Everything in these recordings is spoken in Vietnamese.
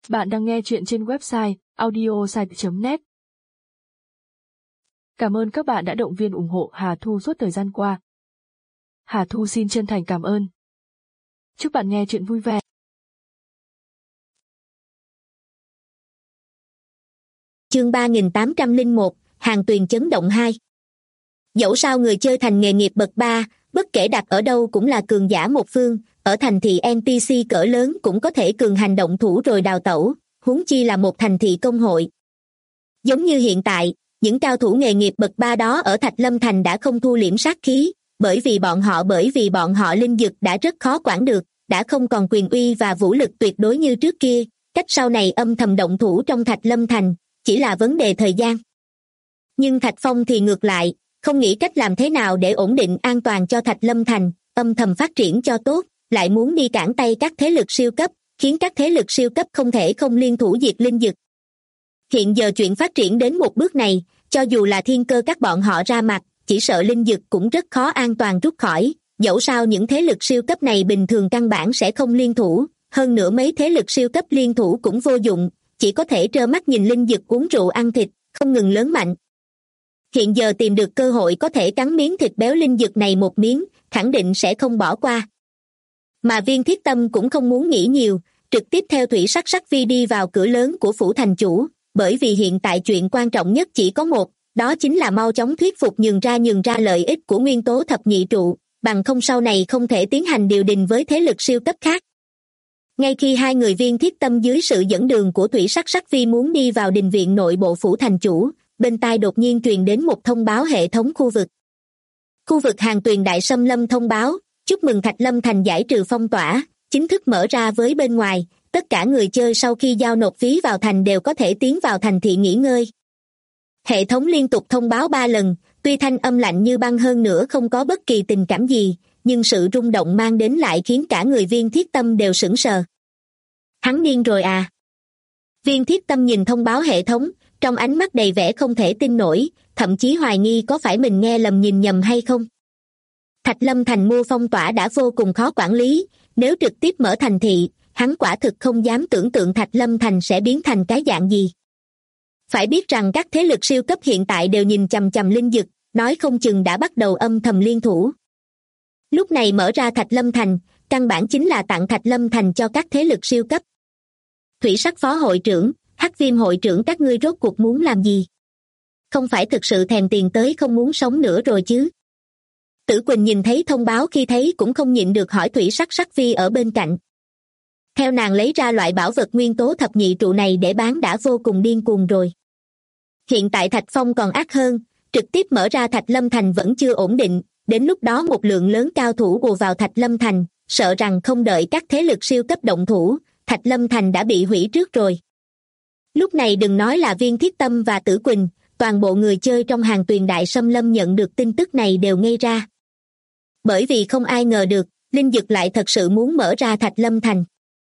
Bạn đang nghe chuyện trên website audiosite.net. Cảm ơn các bạn đã động viên ủng hộ Hà Thu suốt thời gian qua. Hà Thu xin chân thành cảm ơn. Chúc bạn nghe chuyện vui vẻ. Chương 3801, Hàng Tuyền chấn động 2. Dẫu sao người chơi thành nghề nghiệp bậc 3, bất kể đặt ở đâu cũng là cường giả một phương, ở thành thị NTC cỡ lớn cũng có thể cường hành động thủ rồi đào tẩu, huống chi là một thành thị công hội. Giống như hiện tại, những cao thủ nghề nghiệp bậc 3 đó ở Thạch Lâm Thành đã không thu liễm sát khí, bởi vì bọn họ linh dực đã rất khó quản được, đã không còn quyền uy và vũ lực tuyệt đối như trước kia, cách sau này âm thầm động thủ trong Thạch Lâm Thành, chỉ là vấn đề thời gian. Nhưng Thạch Phong thì ngược lại, không nghĩ cách làm thế nào để ổn định an toàn cho Thạch Lâm Thành, âm thầm phát triển cho tốt, lại muốn đi cản tay các thế lực siêu cấp, khiến các thế lực siêu cấp không thể không liên thủ diệt linh dực. Hiện giờ chuyện phát triển đến một bước này, cho dù là thiên cơ các bọn họ ra mặt, chỉ sợ linh dực cũng rất khó an toàn rút khỏi, dẫu sao những thế lực siêu cấp này bình thường căn bản sẽ không liên thủ, hơn nữa mấy thế lực siêu cấp liên thủ cũng vô dụng, chỉ có thể trơ mắt nhìn linh dực uống rượu ăn thịt, không ngừng lớn mạnh. Hiện giờ tìm được cơ hội có thể cắn miếng thịt béo linh dực này một miếng, khẳng định sẽ không bỏ qua. Mà Viên Thiết Tâm cũng không muốn nghĩ nhiều, trực tiếp theo Thủy Sắc Sắc Vi đi vào cửa lớn của phủ thành chủ, bởi vì hiện tại chuyện quan trọng nhất chỉ có một, đó chính là mau chóng thuyết phục nhường ra lợi ích của nguyên tố thập nhị trụ, bằng không sau này không thể tiến hành điều đình với thế lực siêu cấp khác. Ngay khi hai người Viên Thiết Tâm dưới sự dẫn đường của Thủy Sắc Sắc Vi muốn đi vào đình viện nội bộ phủ thành chủ, bên tai đột nhiên truyền đến một thông báo hệ thống khu vực. Khu vực Hàng Tuyền Đại Xâm Lâm thông báo, chúc mừng Thạch Lâm Thành giải trừ phong tỏa, chính thức mở ra với bên ngoài, tất cả người chơi sau khi giao nộp phí vào thành đều có thể tiến vào thành thị nghỉ ngơi. Hệ thống liên tục thông báo 3 lần, tuy thanh âm lạnh như băng hơn nữa không có bất kỳ tình cảm gì, nhưng sự rung động mang đến lại khiến cả người Viên Thiết Tâm đều sững sờ. Hắn điên rồi à? Viên Thiết Tâm nhìn thông báo hệ thống, trong ánh mắt đầy vẻ không thể tin nổi, thậm chí hoài nghi có phải mình nghe lầm nhìn nhầm hay không. Thạch Lâm Thành mua phong tỏa đã vô cùng khó quản lý, nếu trực tiếp mở thành thị, hắn quả thực không dám tưởng tượng Thạch Lâm Thành sẽ biến thành cái dạng gì. Phải biết rằng các thế lực siêu cấp hiện tại đều nhìn chằm chằm linh dực, nói không chừng đã bắt đầu âm thầm liên thủ. Lúc này mở ra Thạch Lâm Thành, căn bản chính là tặng Thạch Lâm Thành cho các thế lực siêu cấp. Thủy Sắc phó hội trưởng, Hắc Viêm hội trưởng, các ngươi rốt cuộc muốn làm gì? Không phải thực sự thèm tiền tới không muốn sống nữa rồi chứ? Tử Quỳnh nhìn thấy thông báo khi thấy cũng không nhịn được hỏi Thủy Sắc Sắc Vi ở bên cạnh. Theo nàng lấy ra loại bảo vật nguyên tố thập nhị trụ này để bán đã vô cùng điên cuồng rồi. Hiện tại Thạch Phong còn ác hơn, trực tiếp mở ra Thạch Lâm Thành vẫn chưa ổn định, đến lúc đó một lượng lớn cao thủ ùa vào Thạch Lâm Thành, sợ rằng không đợi các thế lực siêu cấp động thủ, Thạch Lâm Thành đã bị hủy trước rồi. Lúc này đừng nói là Viên Thiết Tâm và Tử Quỳnh, toàn bộ người chơi trong Hàng Tuyền Đại Xâm Lâm nhận được tin tức này đều ngây ra. Bởi vì không ai ngờ được, linh dực lại thật sự muốn mở ra Thạch Lâm Thành.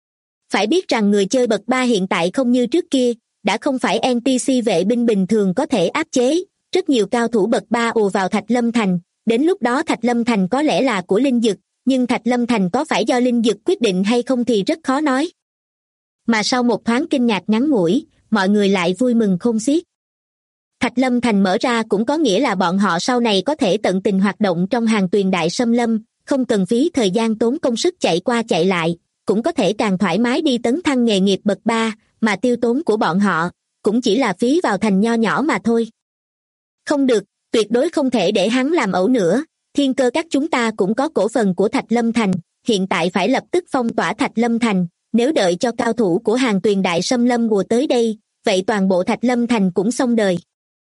Phải biết rằng người chơi bậc 3 hiện tại không như trước kia, đã không phải NPC vệ binh bình thường có thể áp chế, rất nhiều cao thủ bậc 3 ùa vào Thạch Lâm Thành, đến lúc đó Thạch Lâm Thành có lẽ là của linh dực, nhưng Thạch Lâm Thành có phải do linh dực quyết định hay không thì rất khó nói. Mà sau một thoáng kinh ngạc ngắn ngủi, mọi người lại vui mừng khôn xiết. Thạch Lâm Thành mở ra cũng có nghĩa là bọn họ sau này có thể tận tình hoạt động trong Hàng Tuyền Đại Xâm Lâm, không cần phí thời gian tốn công sức chạy qua chạy lại, cũng có thể càng thoải mái đi tấn thăng nghề nghiệp bậc 3, mà tiêu tốn của bọn họ cũng chỉ là phí vào thành nho nhỏ mà thôi. Không được, tuyệt đối không thể để hắn làm ẩu nữa, thiên cơ các chúng ta cũng có cổ phần của Thạch Lâm Thành, hiện tại phải lập tức phong tỏa Thạch Lâm Thành, nếu đợi cho cao thủ của Hàng Tuyền Đại Xâm Lâm ùa tới đây, vậy toàn bộ Thạch Lâm Thành cũng xong đời.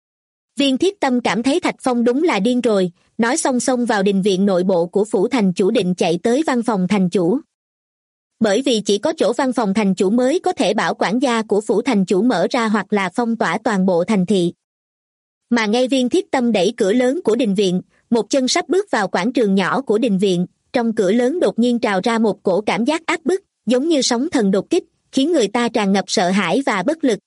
Viên Thiết Tâm cảm thấy Thạch Phong đúng là điên rồi, nói xong xông vào đình viện nội bộ của phủ thành chủ định chạy tới văn phòng thành chủ. Bởi vì chỉ có chỗ văn phòng thành chủ mới có thể bảo quản gia của phủ thành chủ mở ra hoặc là phong tỏa toàn bộ thành thị. Mà ngay Viên Thiết Tâm đẩy cửa lớn của đình viện, một chân sắp bước vào quảng trường nhỏ của đình viện, trong cửa lớn đột nhiên trào ra một cổ cảm giác áp bức, giống như sóng thần đột kích, khiến người ta tràn ngập sợ hãi và bất lực.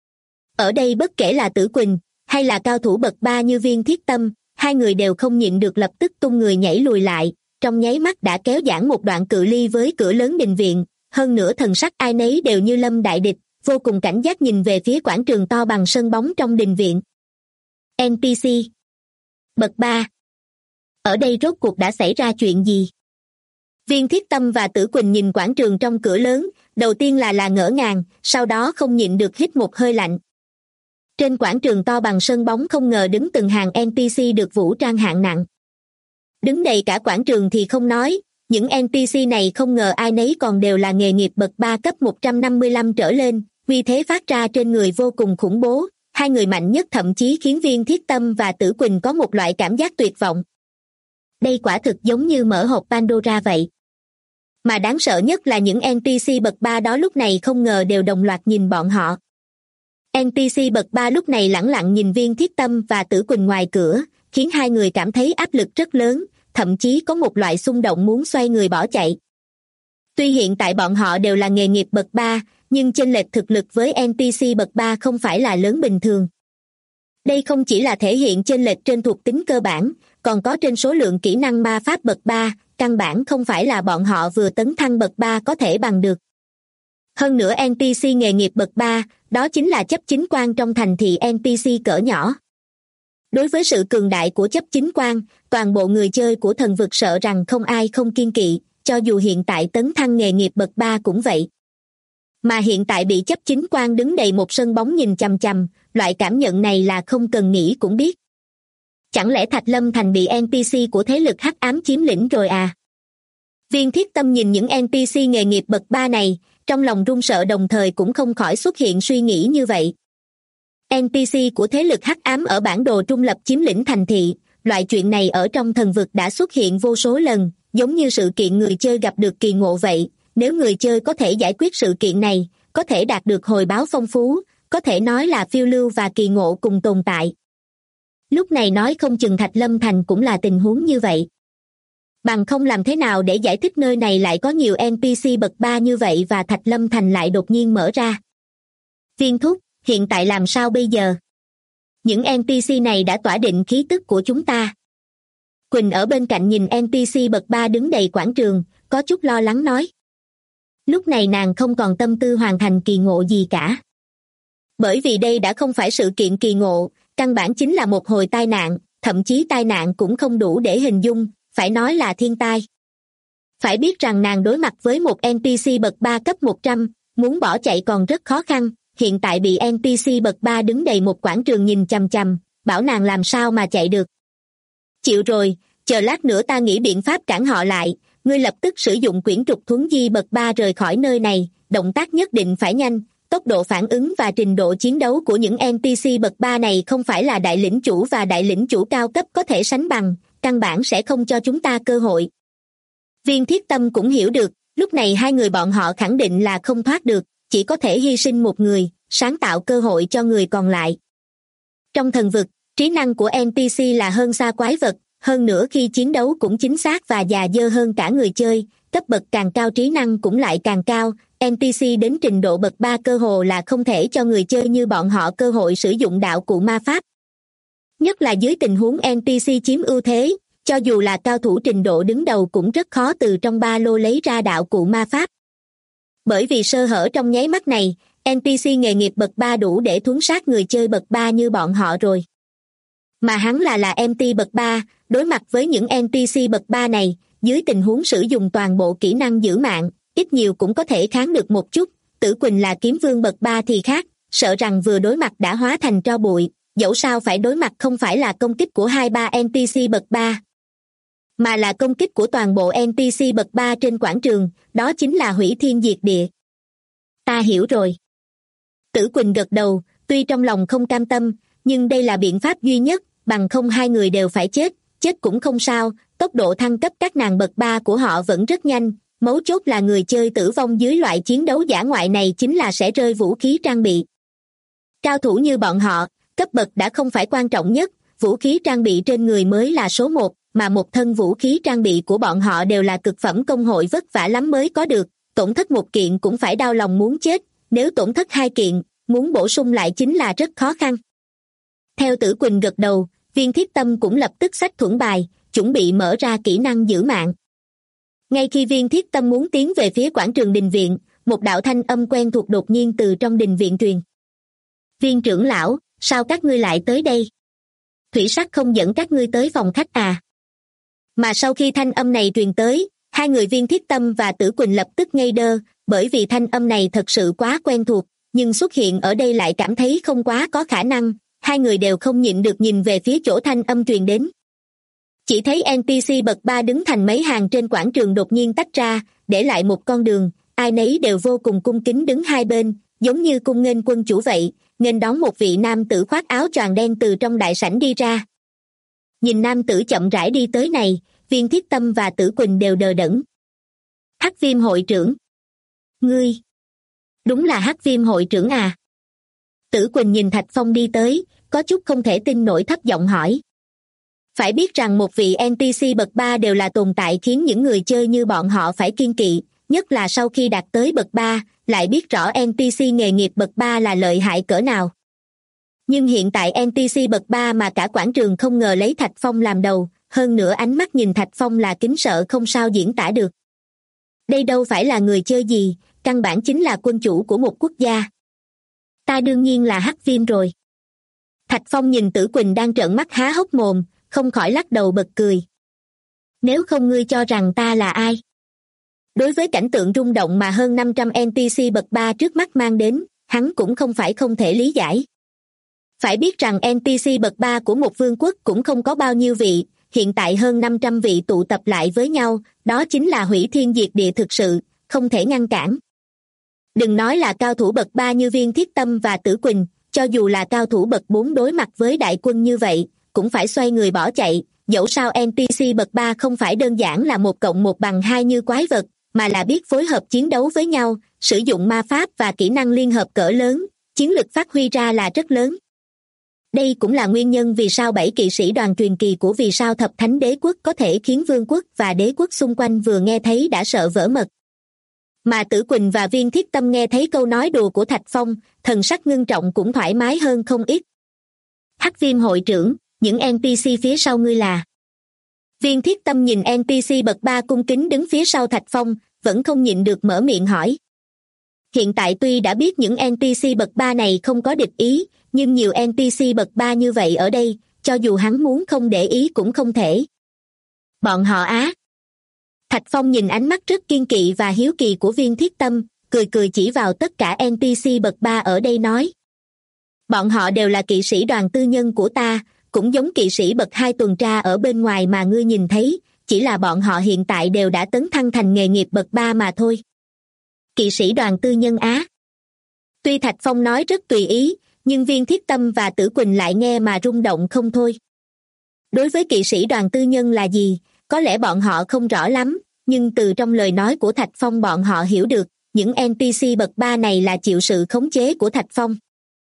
Ở đây bất kể là Tử Quỳnh, hay là cao thủ bậc 3 như Viên Thiết Tâm, hai người đều không nhịn được lập tức tung người nhảy lùi lại, trong nháy mắt đã kéo giãn một đoạn cự ly với cửa lớn đình viện, hơn nữa thần sắc ai nấy đều như lâm đại địch, vô cùng cảnh giác nhìn về phía quảng trường to bằng sân bóng trong đình viện. NPC bậc 3. Ở đây rốt cuộc đã xảy ra chuyện gì? Viên Thiết Tâm và Tử Quỳnh nhìn quảng trường trong cửa lớn, đầu tiên là ngỡ ngàng, sau đó không nhịn được hít một hơi lạnh. Trên quảng trường to bằng sân bóng không ngờ đứng từng hàng NPC được vũ trang hạng nặng. Đứng đầy cả quảng trường thì không nói, những NPC này không ngờ ai nấy còn đều là nghề nghiệp bậc 3 cấp 155 trở lên, uy thế phát ra trên người vô cùng khủng bố, hai người mạnh nhất thậm chí khiến Viên Thiết Tâm và Tử Quỳnh có một loại cảm giác tuyệt vọng. Đây quả thực giống như mở hộp Pandora vậy. Mà đáng sợ nhất là những NPC bậc 3 đó lúc này không ngờ đều đồng loạt nhìn bọn họ. NPC bậc 3 lúc này lẳng lặng nhìn Viên Thiết Tâm và Tử Quỳnh ngoài cửa, khiến hai người cảm thấy áp lực rất lớn, thậm chí có một loại xung động muốn xoay người bỏ chạy. Tuy hiện tại bọn họ đều là nghề nghiệp bậc 3, nhưng chênh lệch thực lực với NPC bậc 3 không phải là lớn bình thường. Đây không chỉ là thể hiện chênh lệch trên thuộc tính cơ bản, còn có trên số lượng kỹ năng ma pháp bậc 3, căn bản không phải là bọn họ vừa tấn thăng bậc 3 có thể bằng được. Hơn nữa NPC nghề nghiệp bậc 3, đó chính là chấp chính quan trong thành thị NPC cỡ nhỏ. Đối với sự cường đại của chấp chính quan, toàn bộ người chơi của thần vực sợ rằng không ai không kiêng kỵ, cho dù hiện tại tấn thăng nghề nghiệp bậc 3 cũng vậy. Mà hiện tại bị chấp chính quan đứng đầy một sân bóng nhìn chằm chằm, loại cảm nhận này là không cần nghĩ cũng biết. Chẳng lẽ Thạch Lâm Thành bị NPC của thế lực hắc ám chiếm lĩnh rồi à? Viên Thiết Tâm nhìn những NPC nghề nghiệp bậc 3 này, trong lòng run sợ đồng thời cũng không khỏi xuất hiện suy nghĩ như vậy. NPC của thế lực hắc ám ở bản đồ trung lập chiếm lĩnh thành thị, loại chuyện này ở trong thần vực đã xuất hiện vô số lần, giống như sự kiện người chơi gặp được kỳ ngộ vậy. Nếu người chơi có thể giải quyết sự kiện này, có thể đạt được hồi báo phong phú, có thể nói là phiêu lưu và kỳ ngộ cùng tồn tại. Lúc này nói không chừng Thạch Lâm Thành cũng là tình huống như vậy. Bằng không làm thế nào để giải thích nơi này lại có nhiều NPC bậc 3 như vậy và Thạch Lâm Thành lại đột nhiên mở ra. Viên thúc, hiện tại làm sao bây giờ? Những NPC này đã tỏa định khí tức của chúng ta. Quỳnh ở bên cạnh nhìn NPC bậc 3 đứng đầy quảng trường, có chút lo lắng nói. Lúc này nàng không còn tâm tư hoàn thành kỳ ngộ gì cả. Bởi vì đây đã không phải sự kiện kỳ ngộ, căn bản chính là một hồi tai nạn, thậm chí tai nạn cũng không đủ để hình dung, phải nói là thiên tai. Phải biết rằng nàng đối mặt với một NPC bậc 3 cấp 100, muốn bỏ chạy còn rất khó khăn, hiện tại bị NPC bậc 3 đứng đầy một quảng trường nhìn chằm chằm, bảo nàng làm sao mà chạy được. Chịu rồi, chờ lát nữa ta nghĩ biện pháp cản họ lại, ngươi lập tức sử dụng quyển trục thuấn di bậc 3 rời khỏi nơi này, động tác nhất định phải nhanh, tốc độ phản ứng và trình độ chiến đấu của những NPC bậc 3 này không phải là đại lĩnh chủ và đại lĩnh chủ cao cấp có thể sánh bằng, căn bản sẽ không cho chúng ta cơ hội. Viên Thiết Tâm cũng hiểu được, lúc này hai người bọn họ khẳng định là không thoát được, chỉ có thể hy sinh một người, sáng tạo cơ hội cho người còn lại. Trong thần vực, trí năng của NPC là hơn xa quái vật, hơn nữa khi chiến đấu cũng chính xác và già dơ hơn cả người chơi, cấp bậc càng cao trí năng cũng lại càng cao, NPC đến trình độ bậc 3 cơ hồ là không thể cho người chơi như bọn họ cơ hội sử dụng đạo cụ ma pháp. Nhất là dưới tình huống NPC chiếm ưu thế, cho dù là cao thủ trình độ đứng đầu cũng rất khó từ trong ba lô lấy ra đạo cụ ma pháp. Bởi vì sơ hở trong nháy mắt này, NPC nghề nghiệp bậc 3 đủ để thuấn sát người chơi bậc 3 như bọn họ rồi. Mà hắn là MT bậc 3, đối mặt với những NPC bậc 3 này, dưới tình huống sử dụng toàn bộ kỹ năng giữ mạng, ít nhiều cũng có thể kháng được một chút. Tử Quỳnh là kiếm vương bậc 3 thì khác, sợ rằng vừa đối mặt đã hóa thành tro bụi, dẫu sao phải đối mặt không phải là công kích của 2-3 NPC bậc 3, mà là công kích của toàn bộ NPC bậc 3 trên quảng trường, đó chính là hủy thiên diệt địa. Ta hiểu rồi. Tử Quỳnh gật đầu, tuy trong lòng không cam tâm, nhưng đây là biện pháp duy nhất, bằng không hai người đều phải chết, chết cũng không sao, tốc độ thăng cấp các nàng bậc 3 của họ vẫn rất nhanh, mấu chốt là người chơi tử vong dưới loại chiến đấu dã ngoại này chính là sẽ rơi vũ khí trang bị. Cao thủ như bọn họ, cấp bậc đã không phải quan trọng nhất, vũ khí trang bị trên người mới là số 1, mà một thân vũ khí trang bị của bọn họ đều là cực phẩm công hội vất vả lắm mới có được, tổn thất một kiện cũng phải đau lòng muốn chết, nếu tổn thất 2 kiện, muốn bổ sung lại chính là rất khó khăn. Theo Tử Quỳnh gật đầu, Viên Thiết Tâm cũng lập tức xách thuẫn bài, chuẩn bị mở ra kỹ năng giữ mạng. Ngay khi Viên Thiết Tâm muốn tiến về phía quảng trường đình viện, một đạo thanh âm quen thuộc đột nhiên từ trong đình viện truyền. Viên trưởng lão, sao các ngươi lại tới đây? Thủy Sắc không dẫn các ngươi tới phòng khách à? Mà sau khi thanh âm này truyền tới, hai người Viên Thiết Tâm và Tử Quỳnh lập tức ngây đơ, bởi vì thanh âm này thật sự quá quen thuộc, nhưng xuất hiện ở đây lại cảm thấy không quá có khả năng, hai người đều không nhịn được nhìn về phía chỗ thanh âm truyền đến. Chỉ thấy NPC bậc 3 đứng thành mấy hàng trên quảng trường đột nhiên tách ra, để lại một con đường, ai nấy đều vô cùng cung kính đứng hai bên, giống như cung nghênh quân chủ vậy, nghênh đón một vị nam tử khoác áo choàng đen từ trong đại sảnh đi ra. Nhìn nam tử chậm rãi đi tới này, Viên Thiết Tâm và Tử Quỳnh đều đờ đẫn. Hắc Viêm hội trưởng. Ngươi. Đúng là Hắc Viêm hội trưởng à? Tử Quỳnh nhìn Thạch Phong đi tới, có chút không thể tin nổi thấp giọng hỏi. Phải biết rằng một vị NPC bậc 3 đều là tồn tại khiến những người chơi như bọn họ phải kiêng kỵ, nhất là sau khi đạt tới bậc 3, lại biết rõ NPC nghề nghiệp bậc 3 là lợi hại cỡ nào. Nhưng hiện tại NPC bậc 3 mà cả quảng trường không ngờ lấy Thạch Phong làm đầu, hơn nữa ánh mắt nhìn Thạch Phong là kính sợ không sao diễn tả được. Đây đâu phải là người chơi gì, căn bản chính là quân chủ của một quốc gia. Ta đương nhiên là Hắc Viêm rồi. Thạch Phong nhìn Tử Quỳnh đang trợn mắt há hốc mồm, không khỏi lắc đầu bật cười. Nếu không ngươi cho rằng ta là ai? Đối với cảnh tượng rung động mà hơn 500 NPC bậc 3 trước mắt mang đến, hắn cũng không phải không thể lý giải. Phải biết rằng NPC bậc 3 của một vương quốc cũng không có bao nhiêu vị, hiện tại hơn 500 vị tụ tập lại với nhau, đó chính là hủy thiên diệt địa thực sự, không thể ngăn cản. Đừng nói là cao thủ bậc 3 như Viên Thiết Tâm và Tử Quỳnh, cho dù là cao thủ bậc 4 đối mặt với đại quân như vậy, cũng phải xoay người bỏ chạy, dẫu sao NPC bậc 3 không phải đơn giản là 1+1=2 như quái vật, mà là biết phối hợp chiến đấu với nhau, sử dụng ma pháp và kỹ năng liên hợp cỡ lớn, chiến lực phát huy ra là rất lớn. Đây cũng là nguyên nhân vì sao 7 kỵ sĩ đoàn truyền kỳ của Vì sao Thập Thánh Đế Quốc có thể khiến vương quốc và đế quốc xung quanh vừa nghe thấy đã sợ vỡ mật. Mà Tử Quỳnh và Viên Thiết Tâm nghe thấy câu nói đùa của Thạch Phong, thần sắc ngưng trọng cũng thoải mái hơn không ít. Hắc Viêm hội trưởng, những NPC phía sau ngươi là? Viên Thiết Tâm nhìn NPC bậc 3 cung kính đứng phía sau Thạch Phong, vẫn không nhịn được mở miệng hỏi. Hiện tại tuy đã biết những NPC bậc 3 này không có địch ý, nhưng nhiều NPC bậc 3 như vậy ở đây, cho dù hắn muốn không để ý cũng không thể. Bọn họ á. Thạch Phong nhìn ánh mắt rất kiên kỵ và hiếu kỳ của Viên Thiết Tâm, cười cười chỉ vào tất cả NPC bậc 3 ở đây nói. Bọn họ đều là kỵ sĩ đoàn tư nhân của ta, cũng giống kỵ sĩ bậc 2 tuần tra ở bên ngoài mà ngươi nhìn thấy, chỉ là bọn họ hiện tại đều đã tấn thăng thành nghề nghiệp bậc 3 mà thôi. Kỵ sĩ đoàn tư nhân á. Tuy Thạch Phong nói rất tùy ý, nhưng Viên Thiết Tâm và Tử Quỳnh lại nghe mà rung động không thôi. Đối với kỵ sĩ đoàn tư nhân là gì, có lẽ bọn họ không rõ lắm, nhưng từ trong lời nói của Thạch Phong bọn họ hiểu được, những NPC bậc 3 này là chịu sự khống chế của Thạch Phong.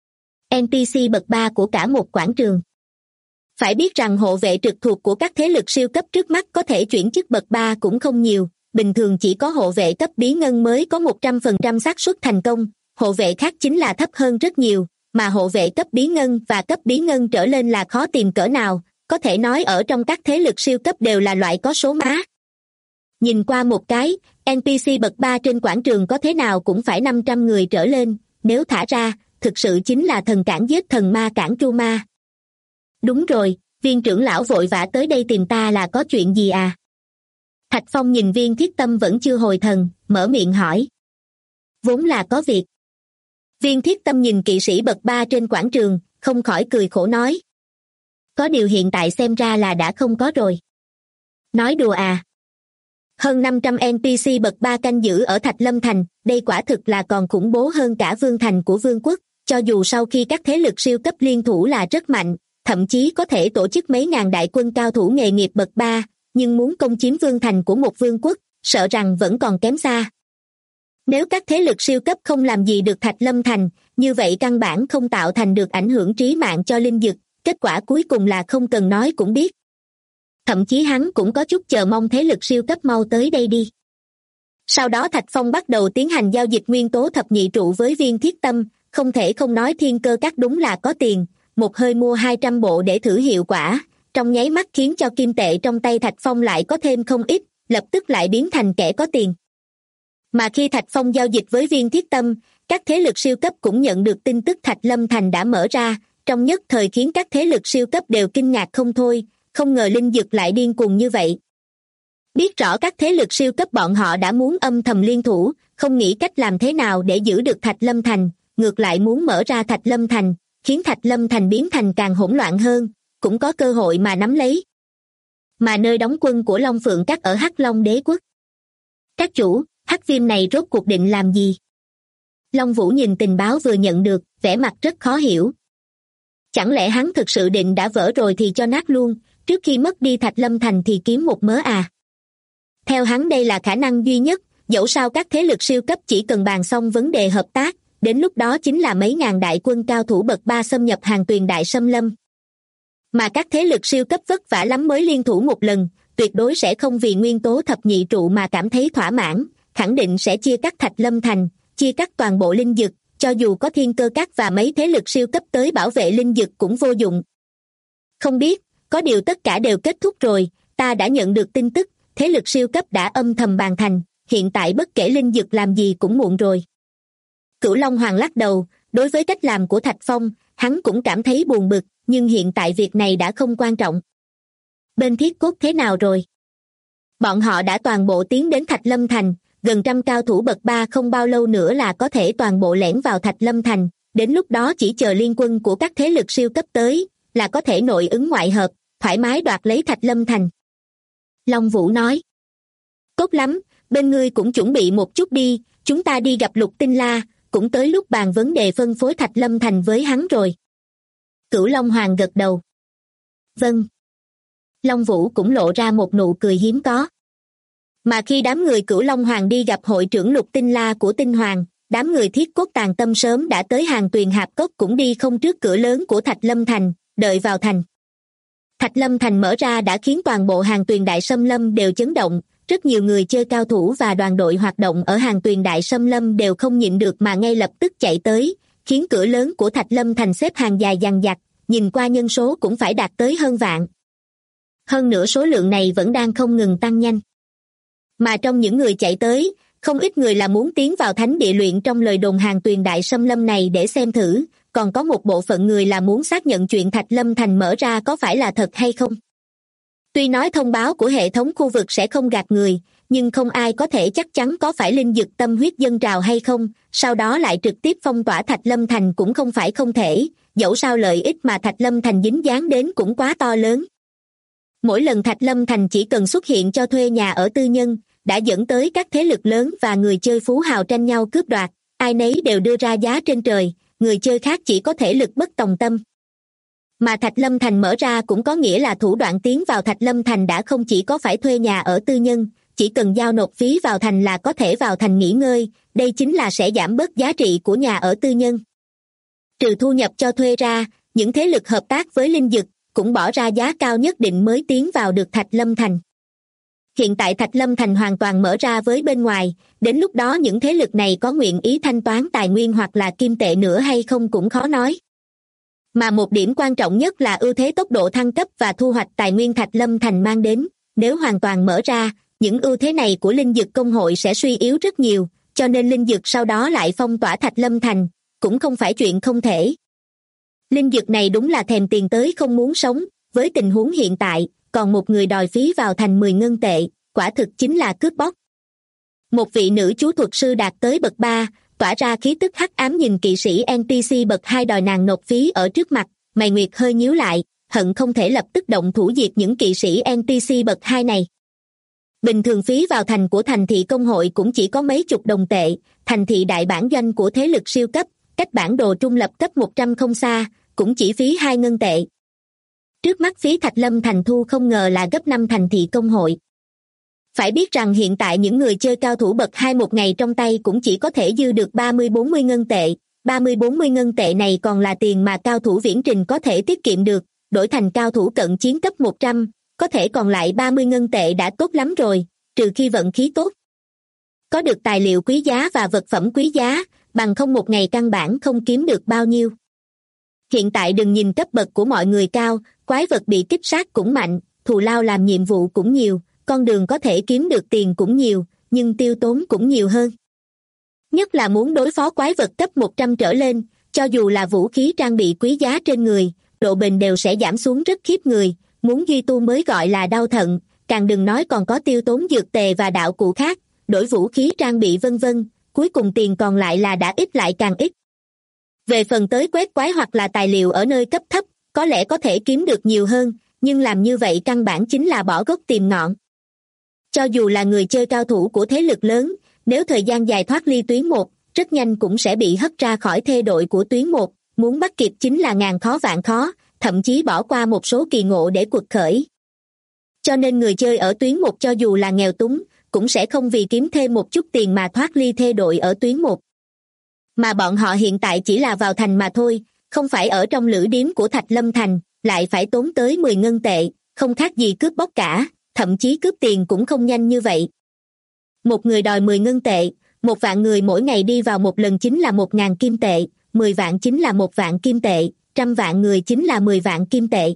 NPC bậc 3 của cả một quảng trường. Phải biết rằng hộ vệ trực thuộc của các thế lực siêu cấp trước mắt có thể chuyển chức bậc 3 cũng không nhiều, bình thường chỉ có hộ vệ cấp bí ngân mới có 100% xác suất thành công, hộ vệ khác chính là thấp hơn rất nhiều, mà hộ vệ cấp bí ngân và cấp bí ngân trở lên là khó tìm cỡ nào, có thể nói ở trong các thế lực siêu cấp đều là loại có số má. Nhìn qua một cái, NPC bậc 3 trên quảng trường có thế nào cũng phải 500 người trở lên, nếu thả ra, thực sự chính là thần cản giết thần ma cản tru ma. Đúng rồi, Viên trưởng lão vội vã tới đây tìm ta là có chuyện gì à? Thạch Phong nhìn Viên Thiết Tâm vẫn chưa hồi thần, mở miệng hỏi. Vốn là có việc. Viên Thiết Tâm nhìn kỵ sĩ bậc 3 trên quảng trường, không khỏi cười khổ nói. Có điều hiện tại xem ra là đã không có rồi. Nói đùa à? Hơn 500 NPC bậc 3 canh giữ ở Thạch Lâm Thành, đây quả thực là còn khủng bố hơn cả vương thành của vương quốc, cho dù sau khi các thế lực siêu cấp liên thủ là rất mạnh, thậm chí có thể tổ chức mấy ngàn đại quân cao thủ nghề nghiệp bậc 3, nhưng muốn công chiếm vương thành của một vương quốc, sợ rằng vẫn còn kém xa. Nếu các thế lực siêu cấp không làm gì được Thạch Lâm Thành, như vậy căn bản không tạo thành được ảnh hưởng trí mạng cho linh dực, kết quả cuối cùng là không cần nói cũng biết. Thậm chí hắn cũng có chút chờ mong thế lực siêu cấp mau tới đây đi. Sau đó Thạch Phong bắt đầu tiến hành giao dịch nguyên tố thập nhị trụ với Viên Thiết Tâm, không thể không nói Thiên Cơ Các đúng là có tiền, một hơi mua 200 bộ để thử hiệu quả, trong nháy mắt khiến cho kim tệ trong tay Thạch Phong lại có thêm không ít, lập tức lại biến thành kẻ có tiền. Mà khi Thạch Phong giao dịch với Viên Thiết Tâm, các thế lực siêu cấp cũng nhận được tin tức Thạch Lâm Thành đã mở ra, trong nhất thời khiến các thế lực siêu cấp đều kinh ngạc không thôi, không ngờ linh dực lại điên cuồng như vậy. Biết rõ các thế lực siêu cấp bọn họ đã muốn âm thầm liên thủ, không nghĩ cách làm thế nào để giữ được Thạch Lâm Thành, ngược lại muốn mở ra Thạch Lâm Thành, khiến Thạch Lâm Thành biến thành càng hỗn loạn hơn, cũng có cơ hội mà nắm lấy. Mà nơi đóng quân của Long Phượng Các ở Hắc Long Đế Quốc. Các chủ, Hắc Viêm này rốt cuộc định làm gì? Long Vũ nhìn tình báo vừa nhận được, vẻ mặt rất khó hiểu. Chẳng lẽ hắn thực sự định đã vỡ rồi thì cho nát luôn, trước khi mất đi Thạch Lâm Thành thì kiếm một mớ à? Theo hắn đây là khả năng duy nhất, dẫu sao các thế lực siêu cấp chỉ cần bàn xong vấn đề hợp tác, đến lúc đó chính là mấy ngàn đại quân cao thủ bậc 3 xâm nhập Hàng Tuyền Đại Xâm Lâm. Mà các thế lực siêu cấp vất vả lắm mới liên thủ một lần, tuyệt đối sẽ không vì nguyên tố thập nhị trụ mà cảm thấy thỏa mãn, khẳng định sẽ chia cắt Thạch Lâm Thành, chia cắt toàn bộ linh dực, cho dù có Thiên Cơ Các và mấy thế lực siêu cấp tới bảo vệ linh dực cũng vô dụng. Không biết, có điều tất cả đều kết thúc rồi, ta đã nhận được tin tức, thế lực siêu cấp đã âm thầm bàn thành, hiện tại bất kể linh dực làm gì cũng muộn rồi. Cửu Long Hoàng lắc đầu, đối với cách làm của Thạch Phong, hắn cũng cảm thấy buồn bực, nhưng hiện tại việc này đã không quan trọng. Bên Thiết Cốt thế nào rồi? Bọn họ đã toàn bộ tiến đến Thạch Lâm Thành, gần trăm cao thủ bậc 3 không bao lâu nữa là có thể toàn bộ lẻn vào Thạch Lâm Thành, đến lúc đó chỉ chờ liên quân của các thế lực siêu cấp tới, là có thể nội ứng ngoại hợp, thoải mái đoạt lấy Thạch Lâm Thành. Long Vũ nói. Tốt lắm, bên ngươi cũng chuẩn bị một chút đi, chúng ta đi gặp Lục Tinh La, cũng tới lúc bàn vấn đề phân phối Thạch Lâm Thành với hắn rồi. Cửu Long Hoàng gật đầu. Vâng. Long Vũ cũng lộ ra một nụ cười hiếm có. Mà khi đám người Cửu Long Hoàng đi gặp hội trưởng Lục Tinh La của Tinh Hoàng, đám người Thiết Cốt Tàn Tâm sớm đã tới Hàng Tuyền Hạp Cốc cũng đi không trước cửa lớn của Thạch Lâm Thành, đợi vào thành. Thạch Lâm Thành mở ra đã khiến toàn bộ Hàng Tuyền Đại Xâm Lâm đều chấn động, rất nhiều người chơi cao thủ và đoàn đội hoạt động ở Hàng Tuyền Đại Xâm Lâm đều không nhịn được mà ngay lập tức chạy tới, khiến cửa lớn của Thạch Lâm Thành xếp hàng dài dằng dặc, nhìn qua nhân số cũng phải đạt tới hơn vạn. Hơn nữa số lượng này vẫn đang không ngừng tăng nhanh. Mà trong những người chạy tới, không ít người là muốn tiến vào thánh địa luyện trong lời đồn Hàng Tuyền Đại Xâm Lâm này để xem thử, còn có một bộ phận người là muốn xác nhận chuyện Thạch Lâm Thành mở ra có phải là thật hay không. Tuy nói thông báo của hệ thống khu vực sẽ không gạt người, nhưng không ai có thể chắc chắn có phải linh dực tâm huyết dâng trào hay không, sau đó lại trực tiếp phong tỏa Thạch Lâm Thành cũng không phải không thể, dẫu sao lợi ích mà Thạch Lâm Thành dính dáng đến cũng quá to lớn. Mỗi lần Thạch Lâm Thành chỉ cần xuất hiện cho thuê nhà ở tư nhân, đã dẫn tới các thế lực lớn và người chơi phú hào tranh nhau cướp đoạt, ai nấy đều đưa ra giá trên trời, người chơi khác chỉ có thể lực bất tòng tâm. Mà Thạch Lâm Thành mở ra cũng có nghĩa là thủ đoạn tiến vào Thạch Lâm Thành đã không chỉ có phải thuê nhà ở tư nhân, chỉ cần giao nộp phí vào thành là có thể vào thành nghỉ ngơi, đây chính là sẽ giảm bớt giá trị của nhà ở tư nhân. Trừ thu nhập cho thuê ra, những thế lực hợp tác với linh dực cũng bỏ ra giá cao nhất định mới tiến vào được Thạch Lâm Thành. Hiện tại Thạch Lâm Thành hoàn toàn mở ra với bên ngoài, đến lúc đó những thế lực này có nguyện ý thanh toán tài nguyên hoặc là kim tệ nữa hay không cũng khó nói. Mà một điểm quan trọng nhất là ưu thế tốc độ thăng cấp và thu hoạch tài nguyên Thạch Lâm Thành mang đến, nếu hoàn toàn mở ra, những ưu thế này của linh dực công hội sẽ suy yếu rất nhiều, cho nên linh dực sau đó lại phong tỏa Thạch Lâm Thành, cũng không phải chuyện không thể. Linh dực này đúng là thèm tiền tới không muốn sống, với tình huống hiện tại, còn một người đòi phí vào thành 10 ngân tệ, quả thực chính là cướp bóc. Một vị nữ chú thuật sư đạt tới bậc 3, tỏa ra khí tức hắc ám nhìn kỵ sĩ NPC bậc 2 đòi nàng nộp phí ở trước mặt, mày nguyệt hơi nhíu lại, hận không thể lập tức động thủ diệt những kỵ sĩ NPC bậc 2 này. Bình thường phí vào thành của thành thị công hội cũng chỉ có mấy chục đồng tệ, thành thị đại bản doanh của thế lực siêu cấp, cách bản đồ trung lập cấp 100 không xa, cũng chỉ phí 2 ngân tệ. Trước mắt phí Thạch Lâm Thành thu không ngờ là gấp 5 thành thị công hội. Phải biết rằng hiện tại những người chơi cao thủ bậc 2 một ngày trong tay cũng chỉ có thể dư được 30-40 ngân tệ, 30-40 ngân tệ này còn là tiền mà cao thủ viễn trình có thể tiết kiệm được, đổi thành cao thủ cận chiến cấp 100, có thể còn lại 30 ngân tệ đã tốt lắm rồi, trừ khi vận khí tốt. Có được tài liệu quý giá và vật phẩm quý giá, bằng không một ngày căn bản không kiếm được bao nhiêu. Hiện tại đừng nhìn cấp bậc của mọi người cao, quái vật bị kích sát cũng mạnh, thù lao làm nhiệm vụ cũng nhiều, con đường có thể kiếm được tiền cũng nhiều, nhưng tiêu tốn cũng nhiều hơn. Nhất là muốn đối phó quái vật cấp 100 trở lên, cho dù là vũ khí trang bị quý giá trên người, độ bền đều sẽ giảm xuống rất khiếp người, muốn duy tu mới gọi là đau thận, càng đừng nói còn có tiêu tốn dược tề và đạo cụ khác, đổi vũ khí trang bị vân vân, cuối cùng tiền còn lại là đã ít lại càng ít. Về phần tới quét quái hoặc là tài liệu ở nơi cấp thấp, có lẽ có thể kiếm được nhiều hơn, nhưng làm như vậy căn bản chính là bỏ gốc tìm ngọn. Cho dù là người chơi cao thủ của thế lực lớn, nếu thời gian dài thoát ly tuyến 1, rất nhanh cũng sẽ bị hất ra khỏi thê đội của tuyến 1, muốn bắt kịp chính là ngàn khó vạn khó, thậm chí bỏ qua một số kỳ ngộ để quật khởi. Cho nên người chơi ở tuyến 1 cho dù là nghèo túng, cũng sẽ không vì kiếm thêm một chút tiền mà thoát ly thê đội ở tuyến 1. Mà bọn họ hiện tại chỉ là vào thành mà thôi, không phải ở trong lữ điếm của Thạch Lâm Thành, lại phải tốn tới 10 ngân tệ, không khác gì cướp bóc cả, thậm chí cướp tiền cũng không nhanh như vậy. Một người đòi 10 ngân tệ, 1 vạn người mỗi ngày đi vào một lần chính là 1.000 kim tệ, 10 vạn chính là 1 vạn kim tệ, 100 vạn người chính là 10 vạn kim tệ.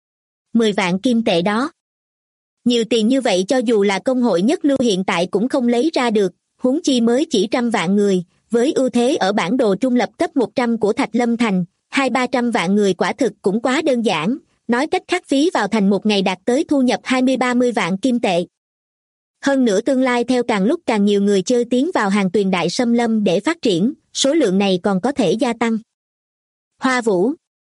10 vạn kim tệ đó. Nhiều tiền như vậy cho dù là công hội nhất lưu hiện tại cũng không lấy ra được, huống chi mới chỉ 100 vạn người, với ưu thế ở bản đồ trung lập cấp 100 của Thạch Lâm Thành, 200-300 vạn người quả thực cũng quá đơn giản, nói cách khác phí vào thành một ngày đạt tới thu nhập 20-30 vạn kim tệ. Hơn nữa tương lai theo càng lúc càng nhiều người chơi tiến vào hàng tuyền đại xâm lâm để phát triển, số lượng này còn có thể gia tăng. Hoa Vũ.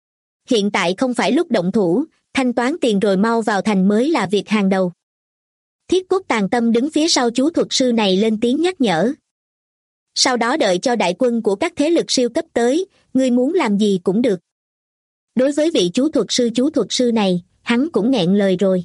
Hiện tại không phải lúc động thủ, thanh toán tiền rồi mau vào thành mới là việc hàng đầu. Thiết Cốt Tàn Tâm đứng phía sau chú thuật sư này lên tiếng nhắc nhở. Sau đó đợi cho đại quân của các thế lực siêu cấp tới, ngươi muốn làm gì cũng được. Đối với vị chú thuật sư này, hắn cũng nghẹn lời rồi.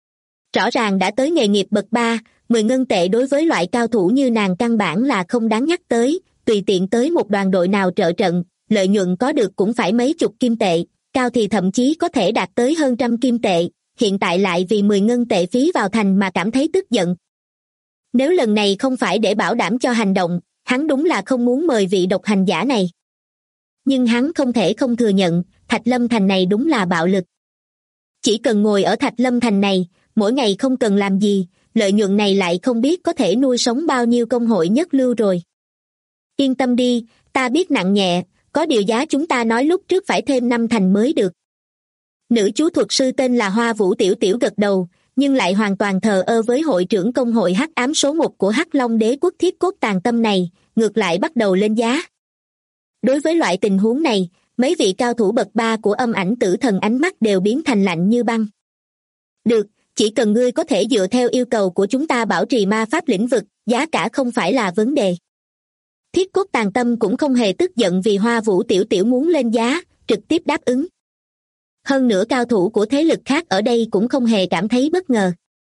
Rõ ràng đã tới nghề nghiệp bậc 3, 10 ngân tệ đối với loại cao thủ như nàng căn bản là không đáng nhắc tới, tùy tiện tới một đoàn đội nào trợ trận, lợi nhuận có được cũng phải mấy chục kim tệ, cao thì thậm chí có thể đạt tới hơn 100 kim tệ, hiện tại lại vì 10 ngân tệ phí vào thành mà cảm thấy tức giận. Nếu lần này không phải để bảo đảm cho hành động, hắn đúng là không muốn mời vị độc hành giả này. Nhưng hắn không thể không thừa nhận, Thạch Lâm Thành này đúng là bạo lực. Chỉ cần ngồi ở Thạch Lâm Thành này, mỗi ngày không cần làm gì, lợi nhuận này lại không biết có thể nuôi sống bao nhiêu công hội nhất lưu rồi. Yên tâm đi, ta biết nặng nhẹ, có điều giá chúng ta nói lúc trước phải thêm 5 thành mới được. Nữ chú thuật sư tên là Hoa Vũ Tiểu Tiểu gật đầu, nhưng lại hoàn toàn thờ ơ với hội trưởng công hội hắc ám số 1 của Hắc Long Đế quốc Thiết Cốt Tàn Tâm này, ngược lại bắt đầu lên giá. Đối với loại tình huống này, mấy vị cao thủ bậc 3 của Âm Ảnh Tử Thần ánh mắt đều biến thành lạnh như băng. Được, chỉ cần ngươi có thể dựa theo yêu cầu của chúng ta bảo trì ma pháp lĩnh vực, giá cả không phải là vấn đề. Thiết Cốt Tàn Tâm cũng không hề tức giận vì Hoa Vũ Tiểu Tiểu muốn lên giá, trực tiếp đáp ứng. Hơn nữa cao thủ của thế lực khác ở đây cũng không hề cảm thấy bất ngờ.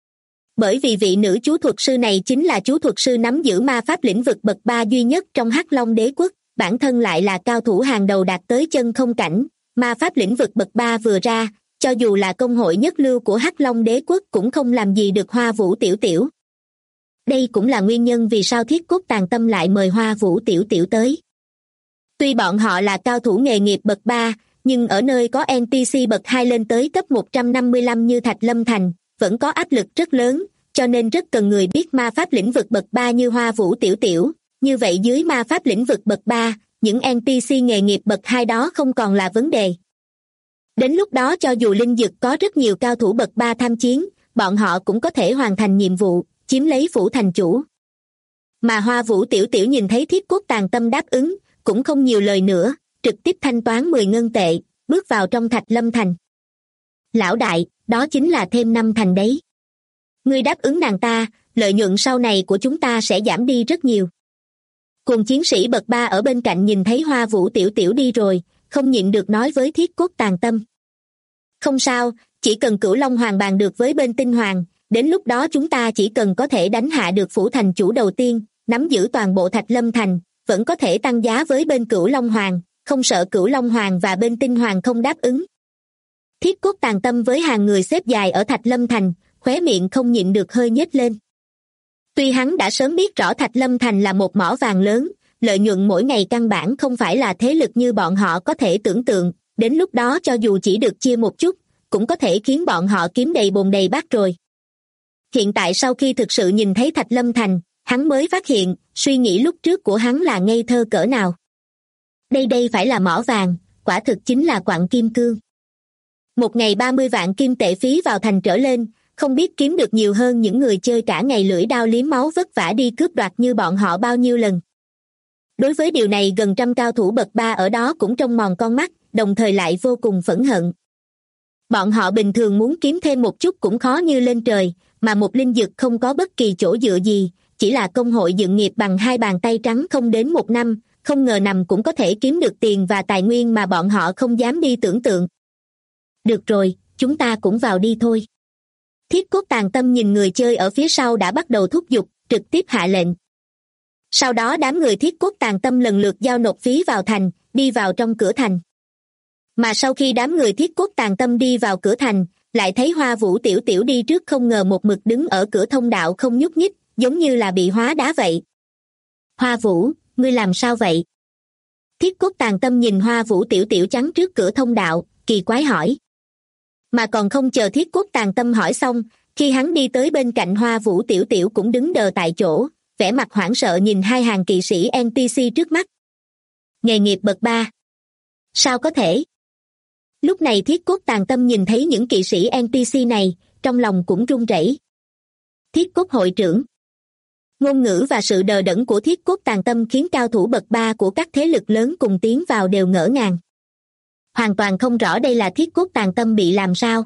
Bởi vì vị nữ chú thuật sư này chính là chú thuật sư nắm giữ ma pháp lĩnh vực bậc 3 duy nhất trong Hắc Long Đế quốc, bản thân lại là cao thủ hàng đầu đạt tới chân không cảnh, ma pháp lĩnh vực bậc 3 vừa ra, cho dù là công hội nhất lưu của Hắc Long Đế quốc cũng không làm gì được Hoa Vũ Tiểu Tiểu. Đây cũng là nguyên nhân vì sao Thiết Cốt Tàn Tâm lại mời Hoa Vũ Tiểu Tiểu tới. Tuy bọn họ là cao thủ nghề nghiệp bậc 3, nhưng ở nơi có NPC bậc 2 lên tới cấp 155 như Thạch Lâm Thành, vẫn có áp lực rất lớn, cho nên rất cần người biết ma pháp lĩnh vực bậc 3 như Hoa Vũ Tiểu Tiểu. Như vậy dưới ma pháp lĩnh vực bậc 3, những NPC nghề nghiệp bậc 2 đó không còn là vấn đề. Đến lúc đó cho dù linh dực có rất nhiều cao thủ bậc 3 tham chiến, bọn họ cũng có thể hoàn thành nhiệm vụ, chiếm lấy phủ thành chủ. Mà Hoa Vũ Tiểu Tiểu nhìn thấy Thiết Cốt Tàn Tâm đáp ứng, cũng không nhiều lời nữa, trực tiếp thanh toán 10 ngân tệ, bước vào trong Thạch Lâm Thành. Lão đại, đó chính là thêm 5 thành đấy. Ngươi đáp ứng nàng ta, lợi nhuận sau này của chúng ta sẽ giảm đi rất nhiều. Cùng chiến sĩ bậc 3 ở bên cạnh nhìn thấy Hoa Vũ Tiểu Tiểu đi rồi, không nhịn được nói với Thiết Cốt Tàn Tâm. Không sao, chỉ cần Cửu Long Hoàng bàn được với bên Tinh Hoàng, đến lúc đó chúng ta chỉ cần có thể đánh hạ được phủ thành chủ đầu tiên, nắm giữ toàn bộ Thạch Lâm Thành, vẫn có thể tăng giá với bên Cửu Long Hoàng, không sợ Cửu Long Hoàng và bên Tinh Hoàng không đáp ứng. Thiết Cốt Tàn Tâm với hàng người xếp dài ở Thạch Lâm Thành, khóe miệng không nhịn được hơi nhếch lên. Tuy hắn đã sớm biết rõ Thạch Lâm Thành là một mỏ vàng lớn, lợi nhuận mỗi ngày căn bản không phải là thế lực như bọn họ có thể tưởng tượng, đến lúc đó cho dù chỉ được chia một chút, cũng có thể khiến bọn họ kiếm đầy bồn đầy bát rồi. Hiện tại sau khi thực sự nhìn thấy Thạch Lâm Thành, hắn mới phát hiện, suy nghĩ lúc trước của hắn là ngây thơ cỡ nào. Đây phải là mỏ vàng, quả thực chính là quặng kim cương. Một ngày 30 vạn kim tệ phí vào thành trở lên, không biết kiếm được nhiều hơn những người chơi cả ngày lưỡi đao liếm máu vất vả đi cướp đoạt như bọn họ bao nhiêu lần. Đối với điều này gần trăm cao thủ bậc 3 ở đó cũng trông mòn con mắt, đồng thời lại vô cùng phẫn hận. Bọn họ bình thường muốn kiếm thêm một chút cũng khó như lên trời, mà một linh dược không có bất kỳ chỗ dựa gì, chỉ là công hội dựng nghiệp bằng hai bàn tay trắng không đến một năm, không ngờ nằm cũng có thể kiếm được tiền và tài nguyên mà bọn họ không dám đi tưởng tượng. Được rồi, chúng ta cũng vào đi thôi. Thiết Cốt Tàn Tâm nhìn người chơi ở phía sau đã bắt đầu thúc giục, trực tiếp hạ lệnh. Sau đó đám người Thiết Cốt Tàn Tâm lần lượt giao nộp phí vào thành, đi vào trong cửa thành. Mà sau khi đám người Thiết Cốt Tàn Tâm đi vào cửa thành, lại thấy Hoa Vũ Tiểu Tiểu đi trước không ngờ một mực đứng ở cửa thông đạo không nhúc nhích, giống như là bị hóa đá vậy. Hoa Vũ, ngươi làm sao vậy? Thiết Cốt Tàn Tâm nhìn Hoa Vũ Tiểu Tiểu chắn trước cửa thông đạo, kỳ quái hỏi. Mà còn không chờ Thiết Cốt Tàn Tâm hỏi xong, khi hắn đi tới bên cạnh Hoa Vũ Tiểu Tiểu cũng đứng đờ tại chỗ, vẻ mặt hoảng sợ nhìn hai hàng kỵ sĩ NPC trước mắt. Nghề nghiệp bậc 3. Sao có thể? Lúc này Thiết Cốt Tàn Tâm nhìn thấy những kỵ sĩ NPC này, trong lòng cũng run rẩy. Thiết Cốt hội trưởng. Ngôn ngữ và sự đờ đẫn của Thiết Cốt Tàn Tâm khiến cao thủ bậc 3 của các thế lực lớn cùng tiến vào đều ngỡ ngàng. Hoàn toàn không rõ đây là Thiết Cốt Tàn Tâm bị làm sao.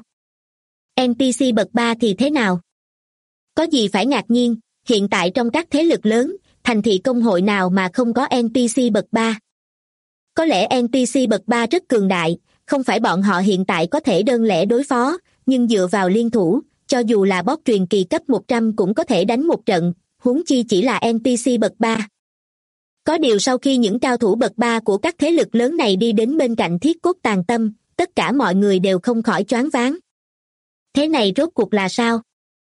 NPC bậc 3 thì thế nào? Có gì phải ngạc nhiên, hiện tại trong các thế lực lớn, thành thị công hội nào mà không có NPC bậc 3? Có lẽ NPC bậc 3 rất cường đại, không phải bọn họ hiện tại có thể đơn lẻ đối phó, nhưng dựa vào liên thủ, cho dù là boss truyền kỳ cấp 100 cũng có thể đánh một trận, huống chi chỉ là NPC bậc 3. Có điều sau khi những cao thủ bậc 3 của các thế lực lớn này đi đến bên cạnh Thiết Cốt Tàn Tâm, tất cả mọi người đều không khỏi choáng váng. Thế này rốt cuộc là sao?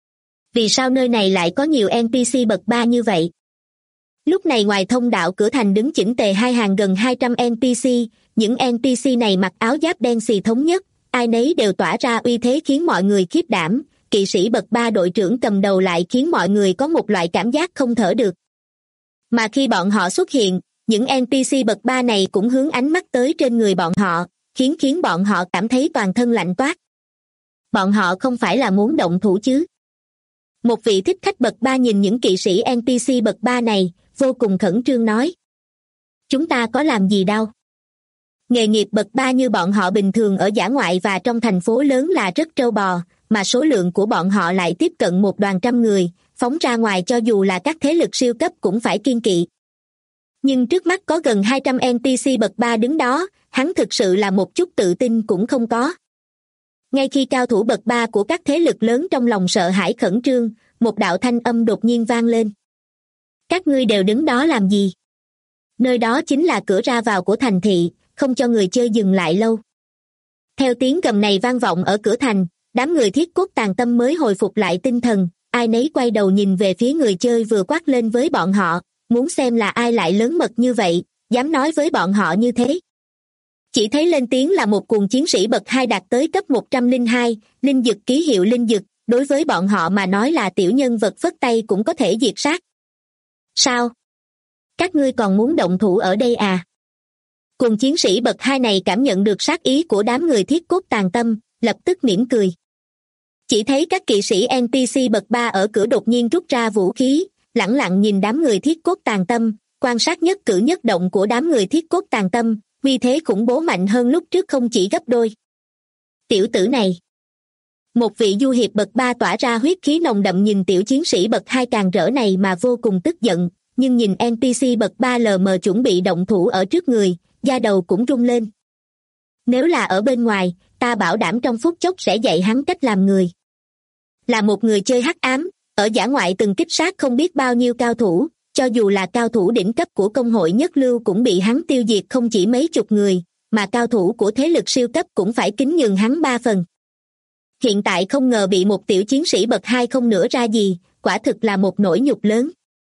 Vì sao nơi này lại có nhiều NPC bậc 3 như vậy? Lúc này ngoài thông đạo cửa thành đứng chỉnh tề hai hàng gần 200 NPC, những NPC này mặc áo giáp đen xì thống nhất, ai nấy đều tỏa ra uy thế khiến mọi người khiếp đảm, kỵ sĩ bậc 3 đội trưởng cầm đầu lại khiến mọi người có một loại cảm giác không thở được. Mà khi bọn họ xuất hiện, những NPC bậc 3 này cũng hướng ánh mắt tới trên người bọn họ, khiến bọn họ cảm thấy toàn thân lạnh toát. Bọn họ không phải là muốn động thủ chứ? Một vị thích khách bậc 3 nhìn những kỵ sĩ NPC bậc 3 này, vô cùng khẩn trương nói. Chúng ta có làm gì đâu? Nghề nghiệp bậc 3 như bọn họ bình thường ở dã ngoại và trong thành phố lớn là rất trâu bò, mà số lượng của bọn họ lại tiếp cận một đoàn trăm người, phóng ra ngoài cho dù là các thế lực siêu cấp cũng phải kiêng kỵ. Nhưng trước mắt có gần 200 NPC bậc 3 đứng đó, hắn thực sự là một chút tự tin cũng không có. Ngay khi cao thủ bậc 3 của các thế lực lớn trong lòng sợ hãi khẩn trương, một đạo thanh âm đột nhiên vang lên. Các ngươi đều đứng đó làm gì? Nơi đó chính là cửa ra vào của thành thị, không cho người chơi dừng lại lâu. Theo tiếng gầm này vang vọng ở cửa thành, đám người Thiết Cốt Tàn Tâm mới hồi phục lại tinh thần, ai nấy quay đầu nhìn về phía người chơi vừa quát lên với bọn họ, muốn xem là ai lại lớn mật như vậy, dám nói với bọn họ như thế. Chỉ thấy lên tiếng là một cuồng chiến sĩ bậc 2 đạt tới cấp 102, linh dực ký hiệu linh dực, đối với bọn họ mà nói là tiểu nhân vật phất tay cũng có thể diệt sát. Sao? Các ngươi còn muốn động thủ ở đây à? Cuồng chiến sĩ bậc 2 này cảm nhận được sát ý của đám người Thiết Cốt Tàn Tâm, lập tức mỉm cười. Chỉ thấy các kỵ sĩ NPC bậc 3 ở cửa đột nhiên rút ra vũ khí, lẳng lặng nhìn đám người Thiết Cốt Tàn Tâm, quan sát nhất cử nhất động của đám người Thiết Cốt Tàn Tâm, uy thế khủng bố mạnh hơn lúc trước không chỉ gấp đôi. Tiểu tử này. Một vị du hiệp bậc 3 tỏa ra huyết khí nồng đậm nhìn tiểu chiến sĩ bậc 2 càng rỡ này mà vô cùng tức giận, nhưng nhìn NPC bậc 3 lờ mờ chuẩn bị động thủ ở trước người, da đầu cũng rung lên. Nếu là ở bên ngoài, ta bảo đảm trong phút chốc sẽ dạy hắn cách làm người. Là một người chơi hắc ám, ở dã ngoại từng kích sát không biết bao nhiêu cao thủ, cho dù là cao thủ đỉnh cấp của công hội nhất lưu cũng bị hắn tiêu diệt không chỉ mấy chục người, mà cao thủ của thế lực siêu cấp cũng phải kính nhường hắn 3 phần. Hiện tại không ngờ bị một tiểu chiến sĩ bậc 2 không nữa ra gì, quả thực là một nỗi nhục lớn.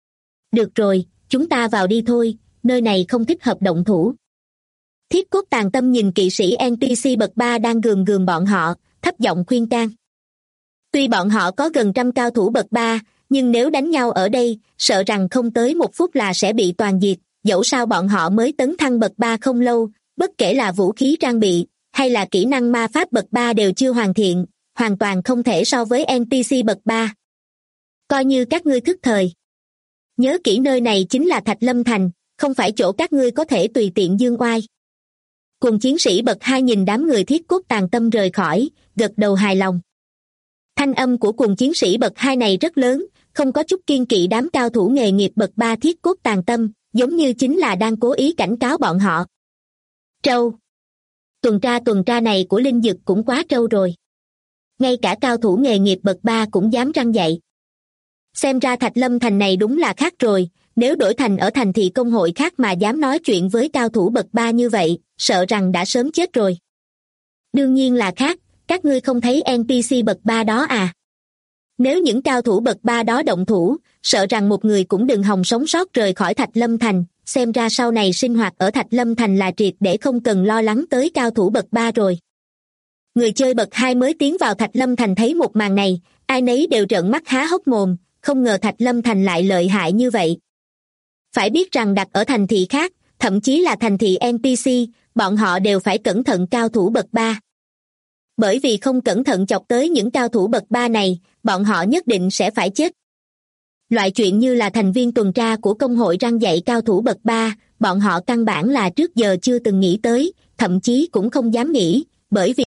Được rồi, chúng ta vào đi thôi, nơi này không thích hợp động thủ. Thiết Cốt Tàn Tâm nhìn kỵ sĩ NPC bậc 3 đang gườm gườm bọn họ, thấp giọng khuyên can. Tuy bọn họ có gần trăm cao thủ bậc 3, nhưng nếu đánh nhau ở đây, sợ rằng không tới 1 phút là sẽ bị toàn diệt, dẫu sao bọn họ mới tấn thăng bậc 3 không lâu, bất kể là vũ khí trang bị, hay là kỹ năng ma pháp bậc 3 đều chưa hoàn thiện, hoàn toàn không thể so với NPC bậc 3. Coi như các ngươi thức thời. Nhớ kỹ nơi này chính là Thạch Lâm Thành, không phải chỗ các ngươi có thể tùy tiện dương oai. Cùng chiến sĩ bậc 2 nhìn đám người Thiết Cốt Tàn Tâm rời khỏi, gật đầu hài lòng. Thanh âm của cùng chiến sĩ bậc 2 này rất lớn, không có chút kiên kỵ đám cao thủ nghề nghiệp bậc 3 Thiết Cốt Tàn Tâm, giống như chính là đang cố ý cảnh cáo bọn họ. Trâu. Tuần tra này của Linh Dực cũng quá trâu rồi. Ngay cả cao thủ nghề nghiệp bậc 3 cũng dám răn dạy. Xem ra Thạch Lâm Thành này đúng là khác rồi, nếu đổi thành ở thành thị công hội khác mà dám nói chuyện với cao thủ bậc 3 như vậy, sợ rằng đã sớm chết rồi. Đương nhiên là khác, các ngươi không thấy NPC bậc 3 đó à? Nếu những cao thủ bậc 3 đó động thủ, sợ rằng một người cũng đừng hòng sống sót rời khỏi Thạch Lâm Thành, xem ra sau này sinh hoạt ở Thạch Lâm Thành là triệt để không cần lo lắng tới cao thủ bậc 3 rồi. Người chơi bậc 2 mới tiến vào Thạch Lâm Thành thấy một màn này, ai nấy đều trợn mắt há hốc mồm, không ngờ Thạch Lâm Thành lại lợi hại như vậy. Phải biết rằng đặt ở thành thị khác, thậm chí là thành thị NPC, bọn họ đều phải cẩn thận cao thủ bậc 3. Bởi vì không cẩn thận chọc tới những cao thủ bậc 3 này, bọn họ nhất định sẽ phải chết. Loại chuyện như là thành viên tuần tra của công hội răn dạy cao thủ bậc 3, bọn họ căn bản là trước giờ chưa từng nghĩ tới, thậm chí cũng không dám nghĩ, bởi vì...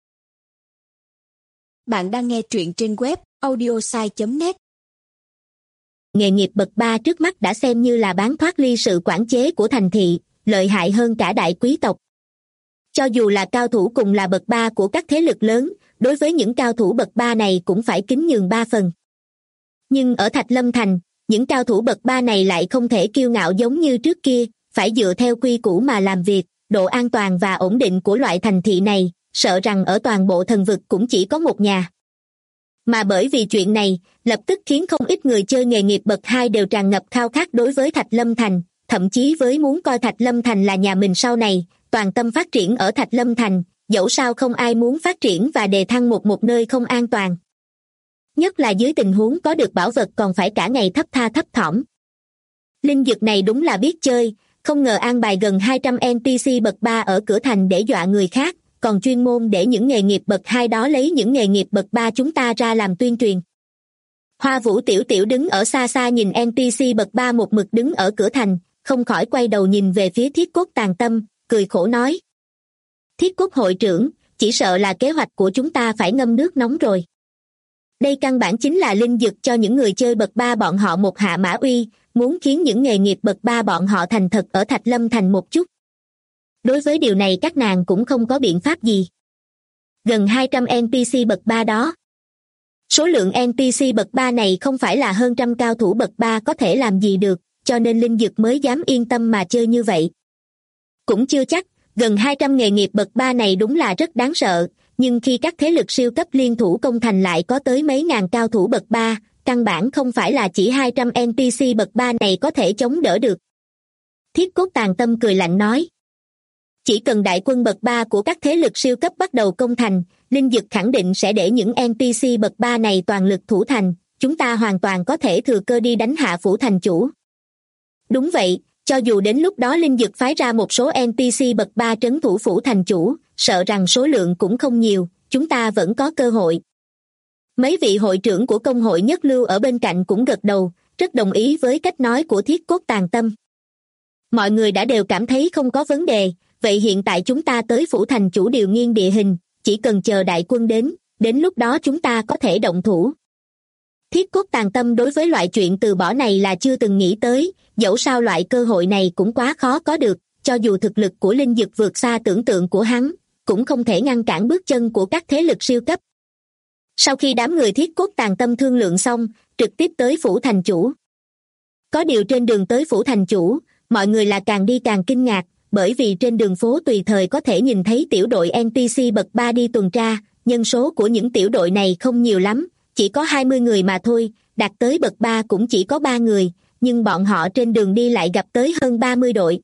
Bạn đang nghe truyện trên web audiosai.net. Nghề nghiệp bậc 3 trước mắt đã xem như là bán thoát ly sự quản chế của thành thị, lợi hại hơn cả đại quý tộc. Cho dù là cao thủ cùng là bậc 3 của các thế lực lớn, đối với những cao thủ bậc 3 này cũng phải kính nhường 3 phần. Nhưng ở Thạch Lâm Thành, những cao thủ bậc 3 này lại không thể kiêu ngạo giống như trước kia, phải dựa theo quy củ mà làm việc, độ an toàn và ổn định của loại thành thị này, sợ rằng ở toàn bộ thần vực cũng chỉ có một nhà. Mà bởi vì chuyện này, lập tức khiến không ít người chơi nghề nghiệp bậc 2 đều tràn ngập khao khát đối với Thạch Lâm Thành, thậm chí với muốn coi Thạch Lâm Thành là nhà mình sau này, toàn tâm phát triển ở Thạch Lâm Thành, dẫu sao không ai muốn phát triển và đề thăng một nơi không an toàn. Nhất là dưới tình huống có được bảo vật còn phải cả ngày thấp tha thấp thỏm. Linh Dực này đúng là biết chơi, không ngờ an bài gần 200 NPC bậc 3 ở cửa thành để dọa người khác, còn chuyên môn để những nghề nghiệp bậc 2 đó lấy những nghề nghiệp bậc 3 chúng ta ra làm tuyên truyền. Hoa Vũ Tiểu Tiểu đứng ở xa xa nhìn NPC bậc 3 một mực đứng ở cửa thành, không khỏi quay đầu nhìn về phía Thiết Cốt Tàn Tâm, cười khổ nói. Thiết Cốt hội trưởng, chỉ sợ là kế hoạch của chúng ta phải ngâm nước nóng rồi. Đây căn bản chính là Linh Dực cho những người chơi bậc 3 bọn họ một hạ mã uy, muốn khiến những nghề nghiệp bậc 3 bọn họ thành thật ở Thạch Lâm Thành một chút. Đối với điều này các nàng cũng không có biện pháp gì. Gần 200 NPC bậc 3 đó. Số lượng NPC bậc 3 này không phải là hơn trăm cao thủ bậc 3 có thể làm gì được, cho nên Linh Dực mới dám yên tâm mà chơi như vậy. Cũng chưa chắc, gần 200 nghề nghiệp bậc 3 này đúng là rất đáng sợ, nhưng khi các thế lực siêu cấp liên thủ công thành lại có tới mấy ngàn cao thủ bậc 3, căn bản không phải là chỉ 200 NPC bậc 3 này có thể chống đỡ được. Thiết Cốt Tàn Tâm cười lạnh nói. Chỉ cần đại quân bậc 3 của các thế lực siêu cấp bắt đầu công thành, Linh Dực khẳng định sẽ để những NPC bậc 3 này toàn lực thủ thành, chúng ta hoàn toàn có thể thừa cơ đi đánh hạ phủ thành chủ. Đúng vậy, cho dù đến lúc đó Linh Dực phái ra một số NPC bậc 3 trấn thủ phủ thành chủ, sợ rằng số lượng cũng không nhiều, chúng ta vẫn có cơ hội. Mấy vị hội trưởng của công hội nhất lưu ở bên cạnh cũng gật đầu, rất đồng ý với cách nói của Thiết Cốt Tàn Tâm. Mọi người đã đều cảm thấy không có vấn đề, vậy hiện tại chúng ta tới phủ thành chủ điều nghiên địa hình, chỉ cần chờ đại quân đến lúc đó chúng ta có thể động thủ. Thiết Cốt Tàn Tâm đối với loại chuyện từ bỏ này là chưa từng nghĩ tới, dẫu sao loại cơ hội này cũng quá khó có được, cho dù thực lực của Linh Dực vượt xa tưởng tượng của hắn, cũng không thể ngăn cản bước chân của các thế lực siêu cấp. Sau khi đám người Thiết Cốt Tàn Tâm thương lượng xong, trực tiếp tới phủ thành chủ. Có điều trên đường tới phủ thành chủ, mọi người là càng đi càng kinh ngạc, bởi vì trên đường phố tùy thời có thể nhìn thấy tiểu đội NPC bậc 3 đi tuần tra, nhân số của những tiểu đội này không nhiều lắm, chỉ có 20 người mà thôi, đạt tới bậc 3 cũng chỉ có 3 người, nhưng bọn họ trên đường đi lại gặp tới hơn 30 đội.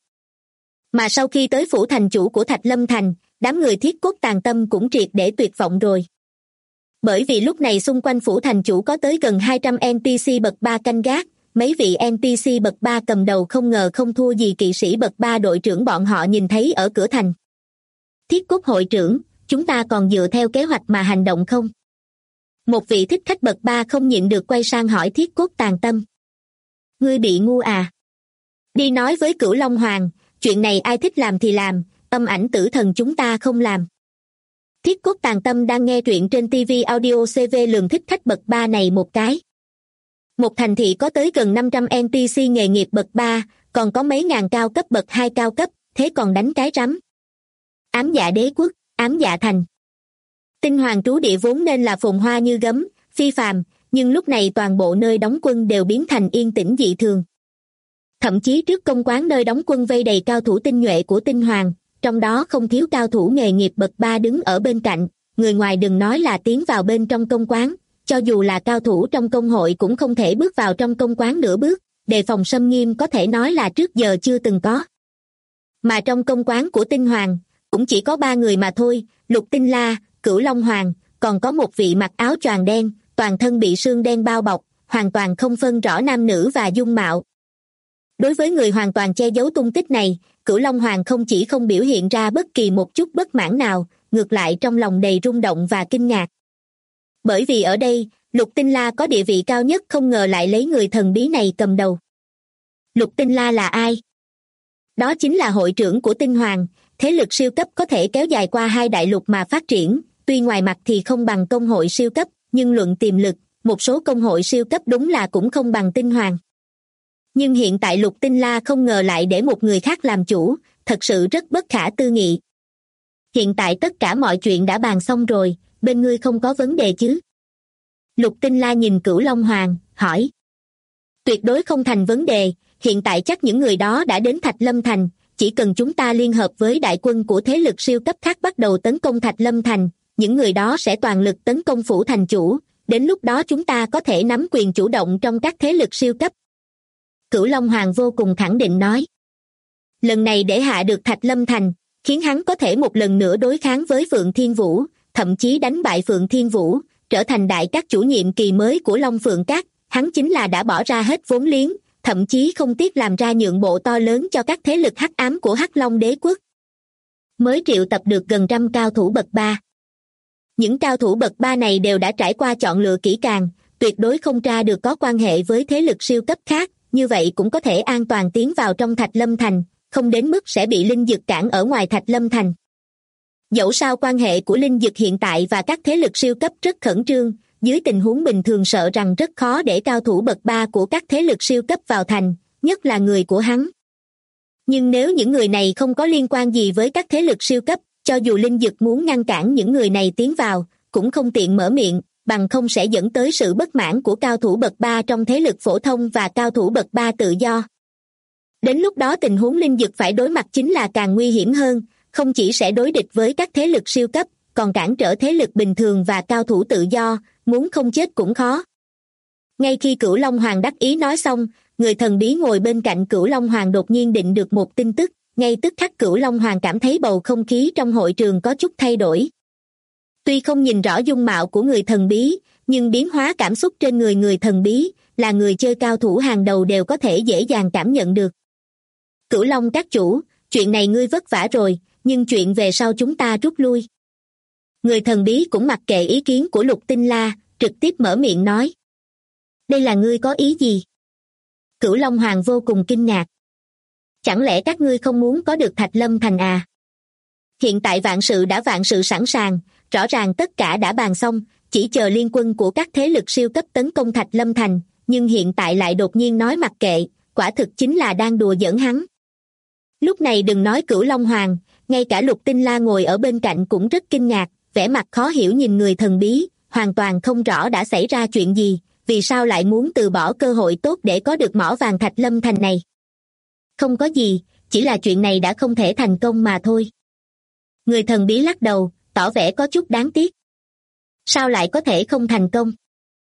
Mà sau khi tới phủ thành chủ của Thạch Lâm Thành, đám người Thiết Cốt Tàn Tâm cũng triệt để tuyệt vọng rồi. Bởi vì lúc này xung quanh phủ thành chủ có tới gần 200 NPC bậc 3 canh gác, mấy vị NPC bậc 3 cầm đầu không ngờ không thua gì kỵ sĩ bậc 3 đội trưởng bọn họ nhìn thấy ở cửa thành. Thiết Cốt hội trưởng, chúng ta còn dựa theo kế hoạch mà hành động không? Một vị thích khách bậc 3 không nhịn được quay sang hỏi Thiết Cốt Tàn Tâm. Ngươi bị ngu à? Đi nói với Cửu Long Hoàng, chuyện này ai thích làm thì làm, âm ảnh tử thần chúng ta không làm. Thiết Cốt Tàn Tâm đang nghe truyện trên TV Audio CV lường thích khách bậc 3 này một cái. Một thành thị có tới gần 500 NPC nghề nghiệp bậc 3, còn có mấy ngàn cao cấp bậc 2 cao cấp, thế còn đánh cái rắm. Ám Dạ Đế Quốc, Ám Dạ Thành. Tinh Hoàng trú địa vốn nên là phồn hoa như gấm, phi phàm, nhưng lúc này toàn bộ nơi đóng quân đều biến thành yên tĩnh dị thường. Thậm chí trước công quán nơi đóng quân vây đầy cao thủ tinh nhuệ của Tinh Hoàng, trong đó không thiếu cao thủ nghề nghiệp bậc 3 đứng ở bên cạnh, người ngoài đừng nói là tiến vào bên trong công quán, cho dù là cao thủ trong công hội cũng không thể bước vào trong công quán nửa bước, đề phòng xâm nghiêm có thể nói là trước giờ chưa từng có. Mà trong công quán của Tinh Hoàng, cũng chỉ có 3 người mà thôi, Lục Tinh La, Cửu Long Hoàng, còn có một vị mặc áo choàng đen, toàn thân bị sương đen bao bọc, hoàn toàn không phân rõ nam nữ và dung mạo. Đối với người hoàn toàn che giấu tung tích này, Cửu Long Hoàng không chỉ không biểu hiện ra bất kỳ một chút bất mãn nào, ngược lại trong lòng đầy rung động và kinh ngạc. Bởi vì ở đây, Lục Tinh La có địa vị cao nhất không ngờ lại lấy người thần bí này cầm đầu. Lục Tinh La là ai? Đó chính là hội trưởng của Tinh Hoàng, thế lực siêu cấp có thể kéo dài qua 2 đại lục mà phát triển, tuy ngoài mặt thì không bằng công hội siêu cấp, nhưng luận tiềm lực, một số công hội siêu cấp đúng là cũng không bằng Tinh Hoàng. Nhưng hiện tại Lục Tinh La không ngờ lại để một người khác làm chủ, thật sự rất bất khả tư nghị. Hiện tại tất cả mọi chuyện đã bàn xong rồi, bên ngươi không có vấn đề chứ? Lục Tinh La nhìn Cửu Long Hoàng, hỏi. Tuyệt đối không thành vấn đề, hiện tại chắc những người đó đã đến Thạch Lâm Thành, chỉ cần chúng ta liên hợp với đại quân của thế lực siêu cấp khác bắt đầu tấn công Thạch Lâm Thành, những người đó sẽ toàn lực tấn công phủ thành chủ, đến lúc đó chúng ta có thể nắm quyền chủ động trong các thế lực siêu cấp. Cửu Long Hoàng vô cùng khẳng định nói. Lần này để hạ được Thạch Lâm Thành, khiến hắn có thể một lần nữa đối kháng với Phượng Thiên Vũ, thậm chí đánh bại Phượng Thiên Vũ, trở thành đại các chủ nhiệm kỳ mới của Long Phượng Các, hắn chính là đã bỏ ra hết vốn liếng, thậm chí không tiếc làm ra nhượng bộ to lớn cho các thế lực hắc ám của Hắc Long Đế Quốc. Mới triệu tập được gần 100 cao thủ bậc 3. Những cao thủ bậc 3 này đều đã trải qua chọn lựa kỹ càng, tuyệt đối không tra được có quan hệ với thế lực siêu cấp khác, như vậy cũng có thể an toàn tiến vào trong Thạch Lâm Thành, không đến mức sẽ bị linh dực cản ở ngoài Thạch Lâm Thành. Dẫu sao quan hệ của linh dực hiện tại và các thế lực siêu cấp rất khẩn trương, dưới tình huống bình thường sợ rằng rất khó để cao thủ bậc 3 của các thế lực siêu cấp vào thành, nhất là người của hắn. Nhưng nếu những người này không có liên quan gì với các thế lực siêu cấp, cho dù linh dực muốn ngăn cản những người này tiến vào, cũng không tiện mở miệng, bằng không sẽ dẫn tới sự bất mãn của cao thủ bậc 3 trong thế lực phổ thông và cao thủ bậc 3 tự do. Đến lúc đó tình huống linh dực phải đối mặt chính là càng nguy hiểm hơn, không chỉ sẽ đối địch với các thế lực siêu cấp, còn cản trở thế lực bình thường và cao thủ tự do, muốn không chết cũng khó. Ngay khi Cửu Long Hoàng đắc ý nói xong, người thần bí ngồi bên cạnh Cửu Long Hoàng đột nhiên định được một tin tức, ngay tức khắc Cửu Long Hoàng cảm thấy bầu không khí trong hội trường có chút thay đổi. Tuy không nhìn rõ dung mạo của người thần bí, nhưng biến hóa cảm xúc trên người người thần bí, là người chơi cao thủ hàng đầu đều có thể dễ dàng cảm nhận được. Cửu Long các chủ, chuyện này ngươi vất vả rồi, nhưng chuyện về sau chúng ta rút lui. Người thần bí cũng mặc kệ ý kiến của Lục Tinh La, trực tiếp mở miệng nói. Đây là ngươi có ý gì? Cửu Long Hoàng vô cùng kinh ngạc. Chẳng lẽ các ngươi không muốn có được Thạch Lâm Thành à? Hiện tại vạn sự sẵn sàng, rõ ràng tất cả đã bàn xong, chỉ chờ liên quân của các thế lực siêu cấp tấn công Thạch Lâm Thành, nhưng hiện tại lại đột nhiên nói mặc kệ, quả thực chính là đang đùa giỡn hắn. Lúc này đừng nói Cửu Long Hoàng, ngay cả Lục Tinh La ngồi ở bên cạnh cũng rất kinh ngạc, vẻ mặt khó hiểu nhìn người thần bí, hoàn toàn không rõ đã xảy ra chuyện gì, vì sao lại muốn từ bỏ cơ hội tốt để có được mỏ vàng Thạch Lâm Thành này. Không có gì, chỉ là chuyện này đã không thể thành công mà thôi. Người thần bí lắc đầu, tỏ vẻ có chút đáng tiếc. Sao lại có thể không thành công?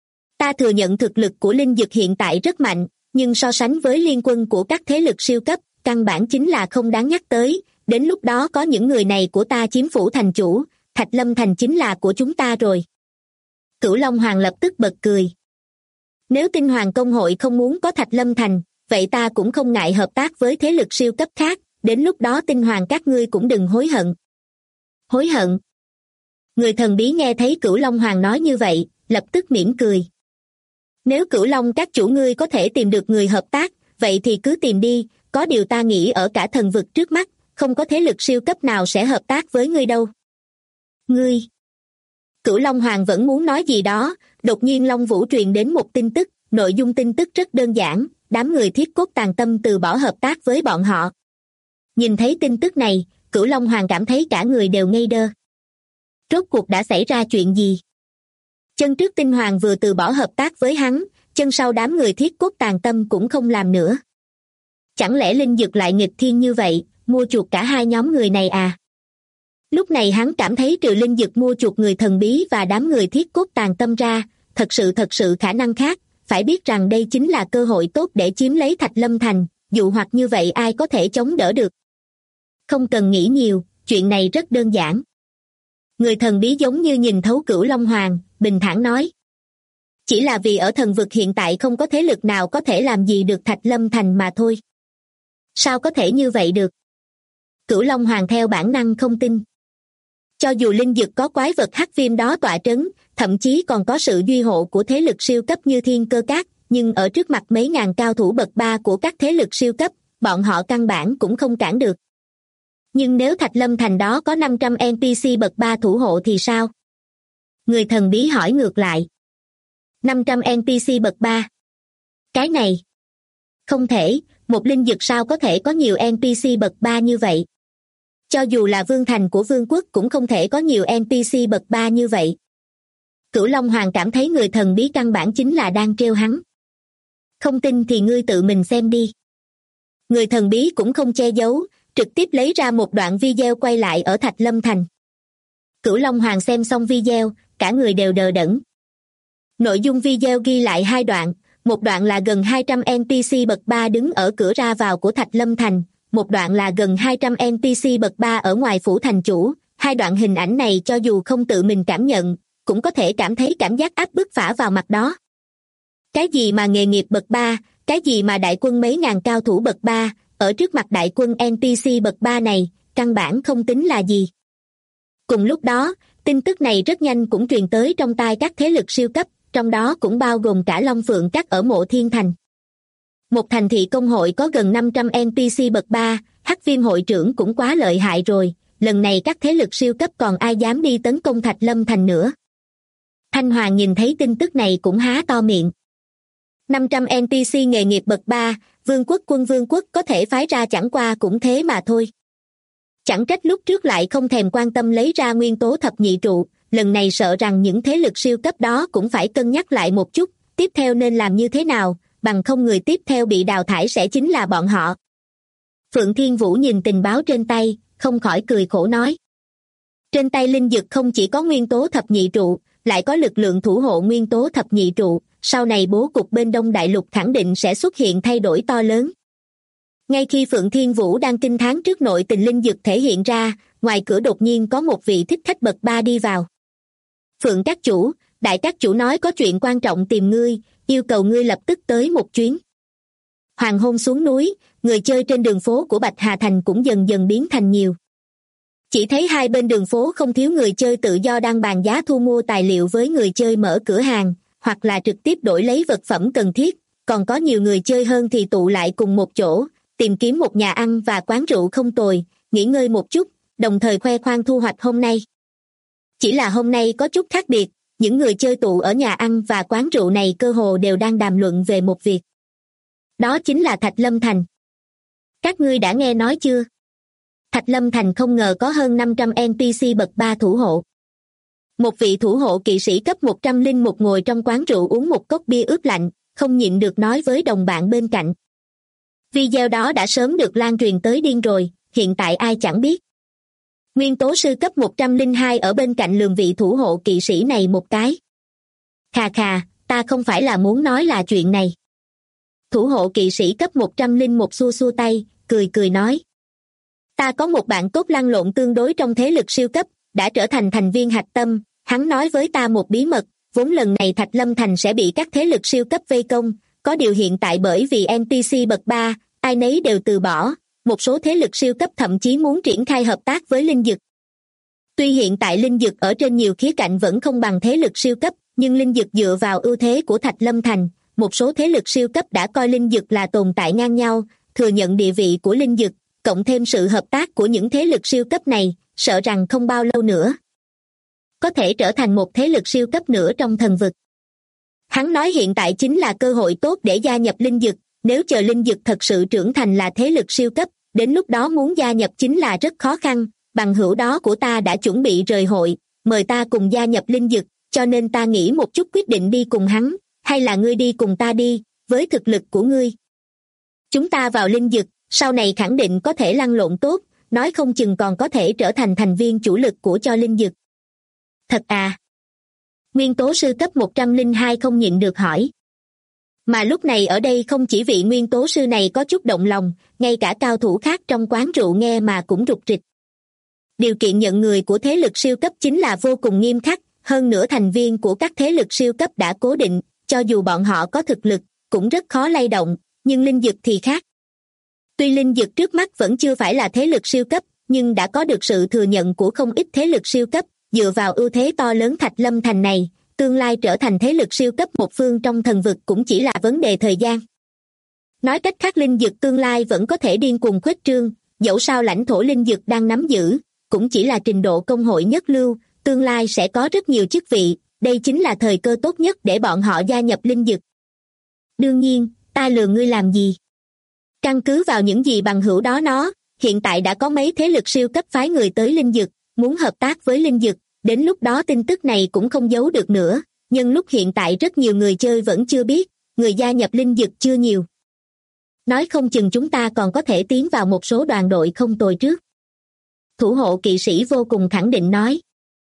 Ta thừa nhận thực lực của linh dực hiện tại rất mạnh, nhưng so sánh với liên quân của các thế lực siêu cấp, căn bản chính là không đáng nhắc tới, đến lúc đó có những người này của ta chiếm phủ thành chủ, Thạch Lâm Thành chính là của chúng ta rồi. Cửu Long Hoàng lập tức bật cười. Nếu Tinh Hoàng Công hội không muốn có Thạch Lâm Thành, vậy ta cũng không ngại hợp tác với thế lực siêu cấp khác, đến lúc đó Tinh Hoàng các ngươi cũng đừng hối hận. Hối hận? Người thần bí nghe thấy Cửu Long Hoàng nói như vậy, lập tức mỉm cười. Nếu Cửu Long các chủ ngươi có thể tìm được người hợp tác, vậy thì cứ tìm đi, có điều ta nghĩ ở cả thần vực trước mắt, không có thế lực siêu cấp nào sẽ hợp tác với ngươi đâu. Ngươi! Cửu Long Hoàng vẫn muốn nói gì đó, đột nhiên Long Vũ truyền đến một tin tức, nội dung tin tức rất đơn giản, đám người Thiết Cốt Tàn Tâm từ bỏ hợp tác với bọn họ. Nhìn thấy tin tức này, Cửu Long Hoàng cảm thấy cả người đều ngây đơ. Rốt cuộc đã xảy ra chuyện gì? Chân trước Tinh Hoàng vừa từ bỏ hợp tác với hắn, chân sau đám người Thiết Cốt Tàn Tâm cũng không làm nữa. Chẳng lẽ Linh Dực lại nghịch thiên như vậy, mua chuộc cả hai nhóm người này à? Lúc này hắn cảm thấy trừ Linh Dực mua chuộc người thần bí và đám người Thiết Cốt Tàn Tâm ra, thật sự khả năng khác, phải biết rằng đây chính là cơ hội tốt để chiếm lấy Thạch Lâm Thành, dụ hoặc như vậy ai có thể chống đỡ được. Không cần nghĩ nhiều, chuyện này rất đơn giản. Người thần bí giống như nhìn thấu Cửu Long Hoàng, bình thản nói. Chỉ là vì ở thần vực hiện tại không có thế lực nào có thể làm gì được Thạch Lâm Thành mà thôi. Sao có thể như vậy được? Cửu Long Hoàng theo bản năng không tin. Cho dù Linh Dực có quái vật hắc viêm đó tọa trấn, thậm chí còn có sự duy hộ của thế lực siêu cấp như Thiên Cơ Các, nhưng ở trước mặt mấy ngàn cao thủ bậc 3 của các thế lực siêu cấp, bọn họ căn bản cũng không cản được. Nhưng nếu Thạch Lâm Thành đó có 500 NPC bậc 3 thủ hộ thì sao? Người thần bí hỏi ngược lại. 500 NPC bậc 3? Cái này không thể, một linh dực sao có thể có nhiều NPC bậc 3 như vậy? Cho dù là vương thành của vương quốc cũng không thể có nhiều NPC bậc 3 như vậy. Cửu Long Hoàng cảm thấy người thần bí căn bản chính là đang trêu hắn. Không tin thì ngươi tự mình xem đi. Người thần bí cũng không che giấu, trực tiếp lấy ra một đoạn video quay lại ở Thạch Lâm Thành. Cửu Long Hoàng xem xong video, cả người đều đờ đẫn. Nội dung video ghi lại hai đoạn, một đoạn là gần 200 NPC bậc 3 đứng ở cửa ra vào của Thạch Lâm Thành, một đoạn là gần 200 NPC bậc 3 ở ngoài phủ thành chủ. Hai đoạn hình ảnh này cho dù không tự mình cảm nhận, cũng có thể cảm thấy cảm giác áp bức phả vào mặt đó. Cái gì mà nghề nghiệp bậc 3, cái gì mà đại quân mấy ngàn cao thủ bậc 3, ở trước mặt đại quân NPC bậc 3 này, căn bản không tính là gì. Cùng lúc đó, tin tức này rất nhanh cũng truyền tới trong tai các thế lực siêu cấp, trong đó cũng bao gồm cả Long Phượng Các ở Mộ Thiên Thành. Một thành thị công hội có gần 500 NPC bậc 3, Hắc Viêm hội trưởng cũng quá lợi hại rồi, lần này các thế lực siêu cấp còn ai dám đi tấn công Thạch Lâm Thành nữa. Thanh Hoàng nhìn thấy tin tức này cũng há to miệng. 500 NPC nghề nghiệp bậc 3, vương quốc có thể phái ra chẳng qua cũng thế mà thôi. Chẳng trách lúc trước lại không thèm quan tâm lấy ra nguyên tố thập nhị trụ, lần này sợ rằng những thế lực siêu cấp đó cũng phải cân nhắc lại một chút, tiếp theo nên làm như thế nào, bằng không người tiếp theo bị đào thải sẽ chính là bọn họ. Phượng Thiên Vũ nhìn tình báo trên tay, không khỏi cười khổ nói. Trên tay linh dực không chỉ có nguyên tố thập nhị trụ, lại có lực lượng thủ hộ nguyên tố thập nhị trụ, sau này bố cục bên Đông Đại Lục khẳng định sẽ xuất hiện thay đổi to lớn. Ngay khi Phượng Thiên Vũ đang kinh thán trước nội tình linh dực thể hiện ra, ngoài cửa đột nhiên có một vị thích khách bậc 3 đi vào. Phượng các chủ, đại các chủ nói có chuyện quan trọng tìm ngươi, yêu cầu ngươi lập tức tới một chuyến. Hoàng hôn xuống núi, người chơi trên đường phố của Bạch Hà Thành cũng dần dần biến thành nhiều. Chỉ thấy hai bên đường phố không thiếu người chơi tự do đang bàn giá thu mua tài liệu với người chơi mở cửa hàng, hoặc là trực tiếp đổi lấy vật phẩm cần thiết, còn có nhiều người chơi hơn thì tụ lại cùng một chỗ, tìm kiếm một nhà ăn và quán rượu không tồi, nghỉ ngơi một chút, đồng thời khoe khoang thu hoạch hôm nay. Chỉ là hôm nay có chút khác biệt, những người chơi tụ ở nhà ăn và quán rượu này cơ hồ đều đang đàm luận về một việc. Đó chính là Thạch Lâm Thành. Các ngươi đã nghe nói chưa? Thạch Lâm Thành không ngờ có hơn 500 NPC bậc 3 thủ hộ. Một vị thủ hộ kỵ sĩ cấp 101 ngồi trong quán rượu uống một cốc bia ướp lạnh, không nhịn được nói với đồng bạn bên cạnh. Video đó đã sớm được lan truyền tới điên rồi, hiện tại ai chẳng biết. Nguyên tố sư cấp 102 ở bên cạnh lườm vị thủ hộ kỵ sĩ này một cái. Khà khà, ta không phải là muốn nói là chuyện này. Thủ hộ kỵ sĩ cấp 101 xua xua tay, cười nói. Ta có một bạn tốt lăn lộn tương đối trong thế lực siêu cấp, đã trở thành thành viên hạch tâm, hắn nói với ta một bí mật, vốn lần này Thạch Lâm Thành sẽ bị các thế lực siêu cấp vây công, có điều hiện tại bởi vì NPC bậc 3, ai nấy đều từ bỏ, một số thế lực siêu cấp thậm chí muốn triển khai hợp tác với linh dực. Tuy hiện tại linh dực ở trên nhiều khía cạnh vẫn không bằng thế lực siêu cấp, nhưng linh dực dựa vào ưu thế của Thạch Lâm Thành, một số thế lực siêu cấp đã coi linh dực là tồn tại ngang nhau, thừa nhận địa vị của linh dực, cộng thêm sự hợp tác của những thế lực siêu cấp này, sợ rằng không bao lâu nữa có thể trở thành một thế lực siêu cấp nữa trong thần vực. Hắn nói hiện tại chính là cơ hội tốt để gia nhập linh dực, nếu chờ linh dực thật sự trưởng thành là thế lực siêu cấp, đến lúc đó muốn gia nhập chính là rất khó khăn, bằng hữu đó của ta đã chuẩn bị rời hội, mời ta cùng gia nhập linh dực, cho nên ta nghĩ một chút quyết định đi cùng hắn, hay là ngươi đi cùng ta đi, với thực lực của ngươi. Chúng ta vào linh dực, sau này khẳng định có thể lăn lộn tốt, nói không chừng còn có thể trở thành thành viên chủ lực của cho linh dực. Thật à? Nguyên tố sư cấp 102 không nhịn được hỏi. Mà lúc này ở đây không chỉ vị nguyên tố sư này có chút động lòng, ngay cả cao thủ khác trong quán rượu nghe mà cũng rục rịch. Điều kiện nhận người của thế lực siêu cấp chính là vô cùng nghiêm khắc, hơn nữa thành viên của các thế lực siêu cấp đã cố định, cho dù bọn họ có thực lực, cũng rất khó lay động, nhưng linh dực thì khác. Tuy linh dực trước mắt vẫn chưa phải là thế lực siêu cấp, nhưng đã có được sự thừa nhận của không ít thế lực siêu cấp, dựa vào ưu thế to lớn Thạch Lâm Thành này, tương lai trở thành thế lực siêu cấp một phương trong thần vực cũng chỉ là vấn đề thời gian. Nói cách khác linh dực tương lai vẫn có thể điên cuồng khuếch trương, dẫu sao lãnh thổ linh dực đang nắm giữ, cũng chỉ là trình độ công hội nhất lưu, tương lai sẽ có rất nhiều chức vị, đây chính là thời cơ tốt nhất để bọn họ gia nhập linh dực. Đương nhiên, ta lừa ngươi làm gì? Căn cứ vào những gì bằng hữu đó nó, hiện tại đã có mấy thế lực siêu cấp phái người tới linh dực, muốn hợp tác với linh dực, đến lúc đó tin tức này cũng không giấu được nữa, nhưng lúc hiện tại rất nhiều người chơi vẫn chưa biết, người gia nhập linh dực chưa nhiều. Nói không chừng chúng ta còn có thể tiến vào một số đoàn đội không tồi trước. Thủ hộ kỵ sĩ vô cùng khẳng định nói.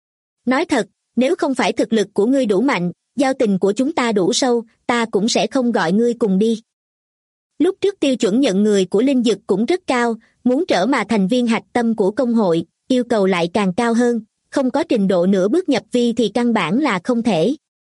Nói thật, nếu không phải thực lực của ngươi đủ mạnh, giao tình của chúng ta đủ sâu, ta cũng sẽ không gọi ngươi cùng đi. Lúc trước tiêu chuẩn nhận người của linh dực cũng rất cao, muốn trở mà thành viên hạch tâm của công hội, yêu cầu lại càng cao hơn, không có trình độ nửa bước nhập vi thì căn bản là không thể.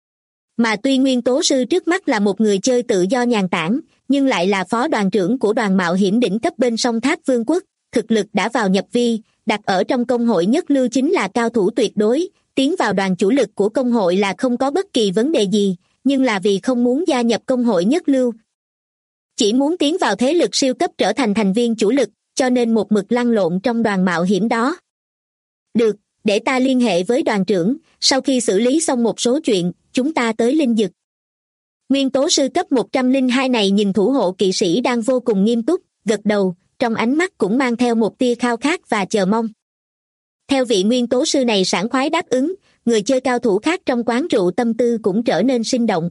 Mà tuy nguyên tố sư trước mắt là một người chơi tự do nhàn tản, nhưng lại là phó đoàn trưởng của đoàn mạo hiểm đỉnh cấp bên sông Tháp Vương quốc, thực lực đã vào nhập vi, đặt ở trong công hội nhất lưu chính là cao thủ tuyệt đối, tiến vào đoàn chủ lực của công hội là không có bất kỳ vấn đề gì, nhưng là vì không muốn gia nhập công hội nhất lưu, chỉ muốn tiến vào thế lực siêu cấp trở thành thành viên chủ lực, cho nên một mực lăn lộn trong đoàn mạo hiểm đó. Được, để ta liên hệ với đoàn trưởng, sau khi xử lý xong một số chuyện, chúng ta tới linh dực. Nguyên tố sư cấp 102 này nhìn thủ hộ kỵ sĩ đang vô cùng nghiêm túc, gật đầu, trong ánh mắt cũng mang theo một tia khao khát và chờ mong. Theo vị nguyên tố sư này sảng khoái đáp ứng, người chơi cao thủ khác trong quán rượu tâm tư cũng trở nên sinh động.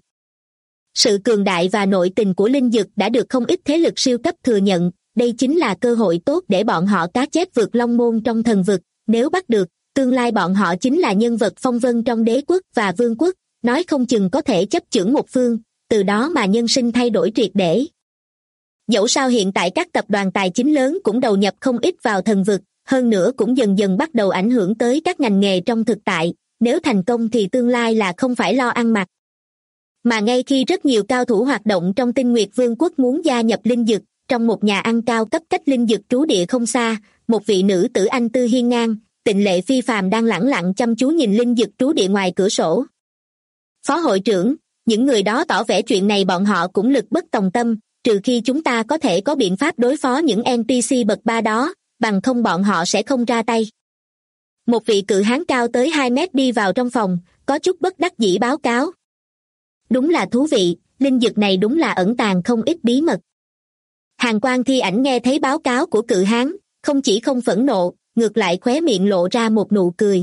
Sự cường đại và nội tình của linh dực đã được không ít thế lực siêu cấp thừa nhận, đây chính là cơ hội tốt để bọn họ cá chép vượt long môn trong thần vực, nếu bắt được, tương lai bọn họ chính là nhân vật phong vân trong đế quốc và vương quốc, nói không chừng có thể chấp chưởng một phương, từ đó mà nhân sinh thay đổi triệt để. Dẫu sao hiện tại các tập đoàn tài chính lớn cũng đầu nhập không ít vào thần vực, hơn nữa cũng dần dần bắt đầu ảnh hưởng tới các ngành nghề trong thực tại, nếu thành công thì tương lai là không phải lo ăn mặc. Mà ngay khi rất nhiều cao thủ hoạt động trong Tinh Nguyệt Vương quốc muốn gia nhập linh dực, trong một nhà ăn cao cấp cách linh dực trú địa không xa, một vị nữ tử anh tư hiên ngang, tịnh lệ phi phàm đang lẳng lặng chăm chú nhìn linh dực trú địa ngoài cửa sổ. Phó hội trưởng, những người đó tỏ vẻ chuyện này bọn họ cũng lực bất tòng tâm, trừ khi chúng ta có thể có biện pháp đối phó những NPC bậc 3 đó, bằng không bọn họ sẽ không ra tay. Một vị cự hán cao tới 2 mét đi vào trong phòng, có chút bất đắc dĩ báo cáo. Đúng là thú vị, linh dực này đúng là ẩn tàng không ít bí mật. Hàn Quang Thi Ảnh nghe thấy báo cáo của cự hán, không chỉ không phẫn nộ, ngược lại khóe miệng lộ ra một nụ cười.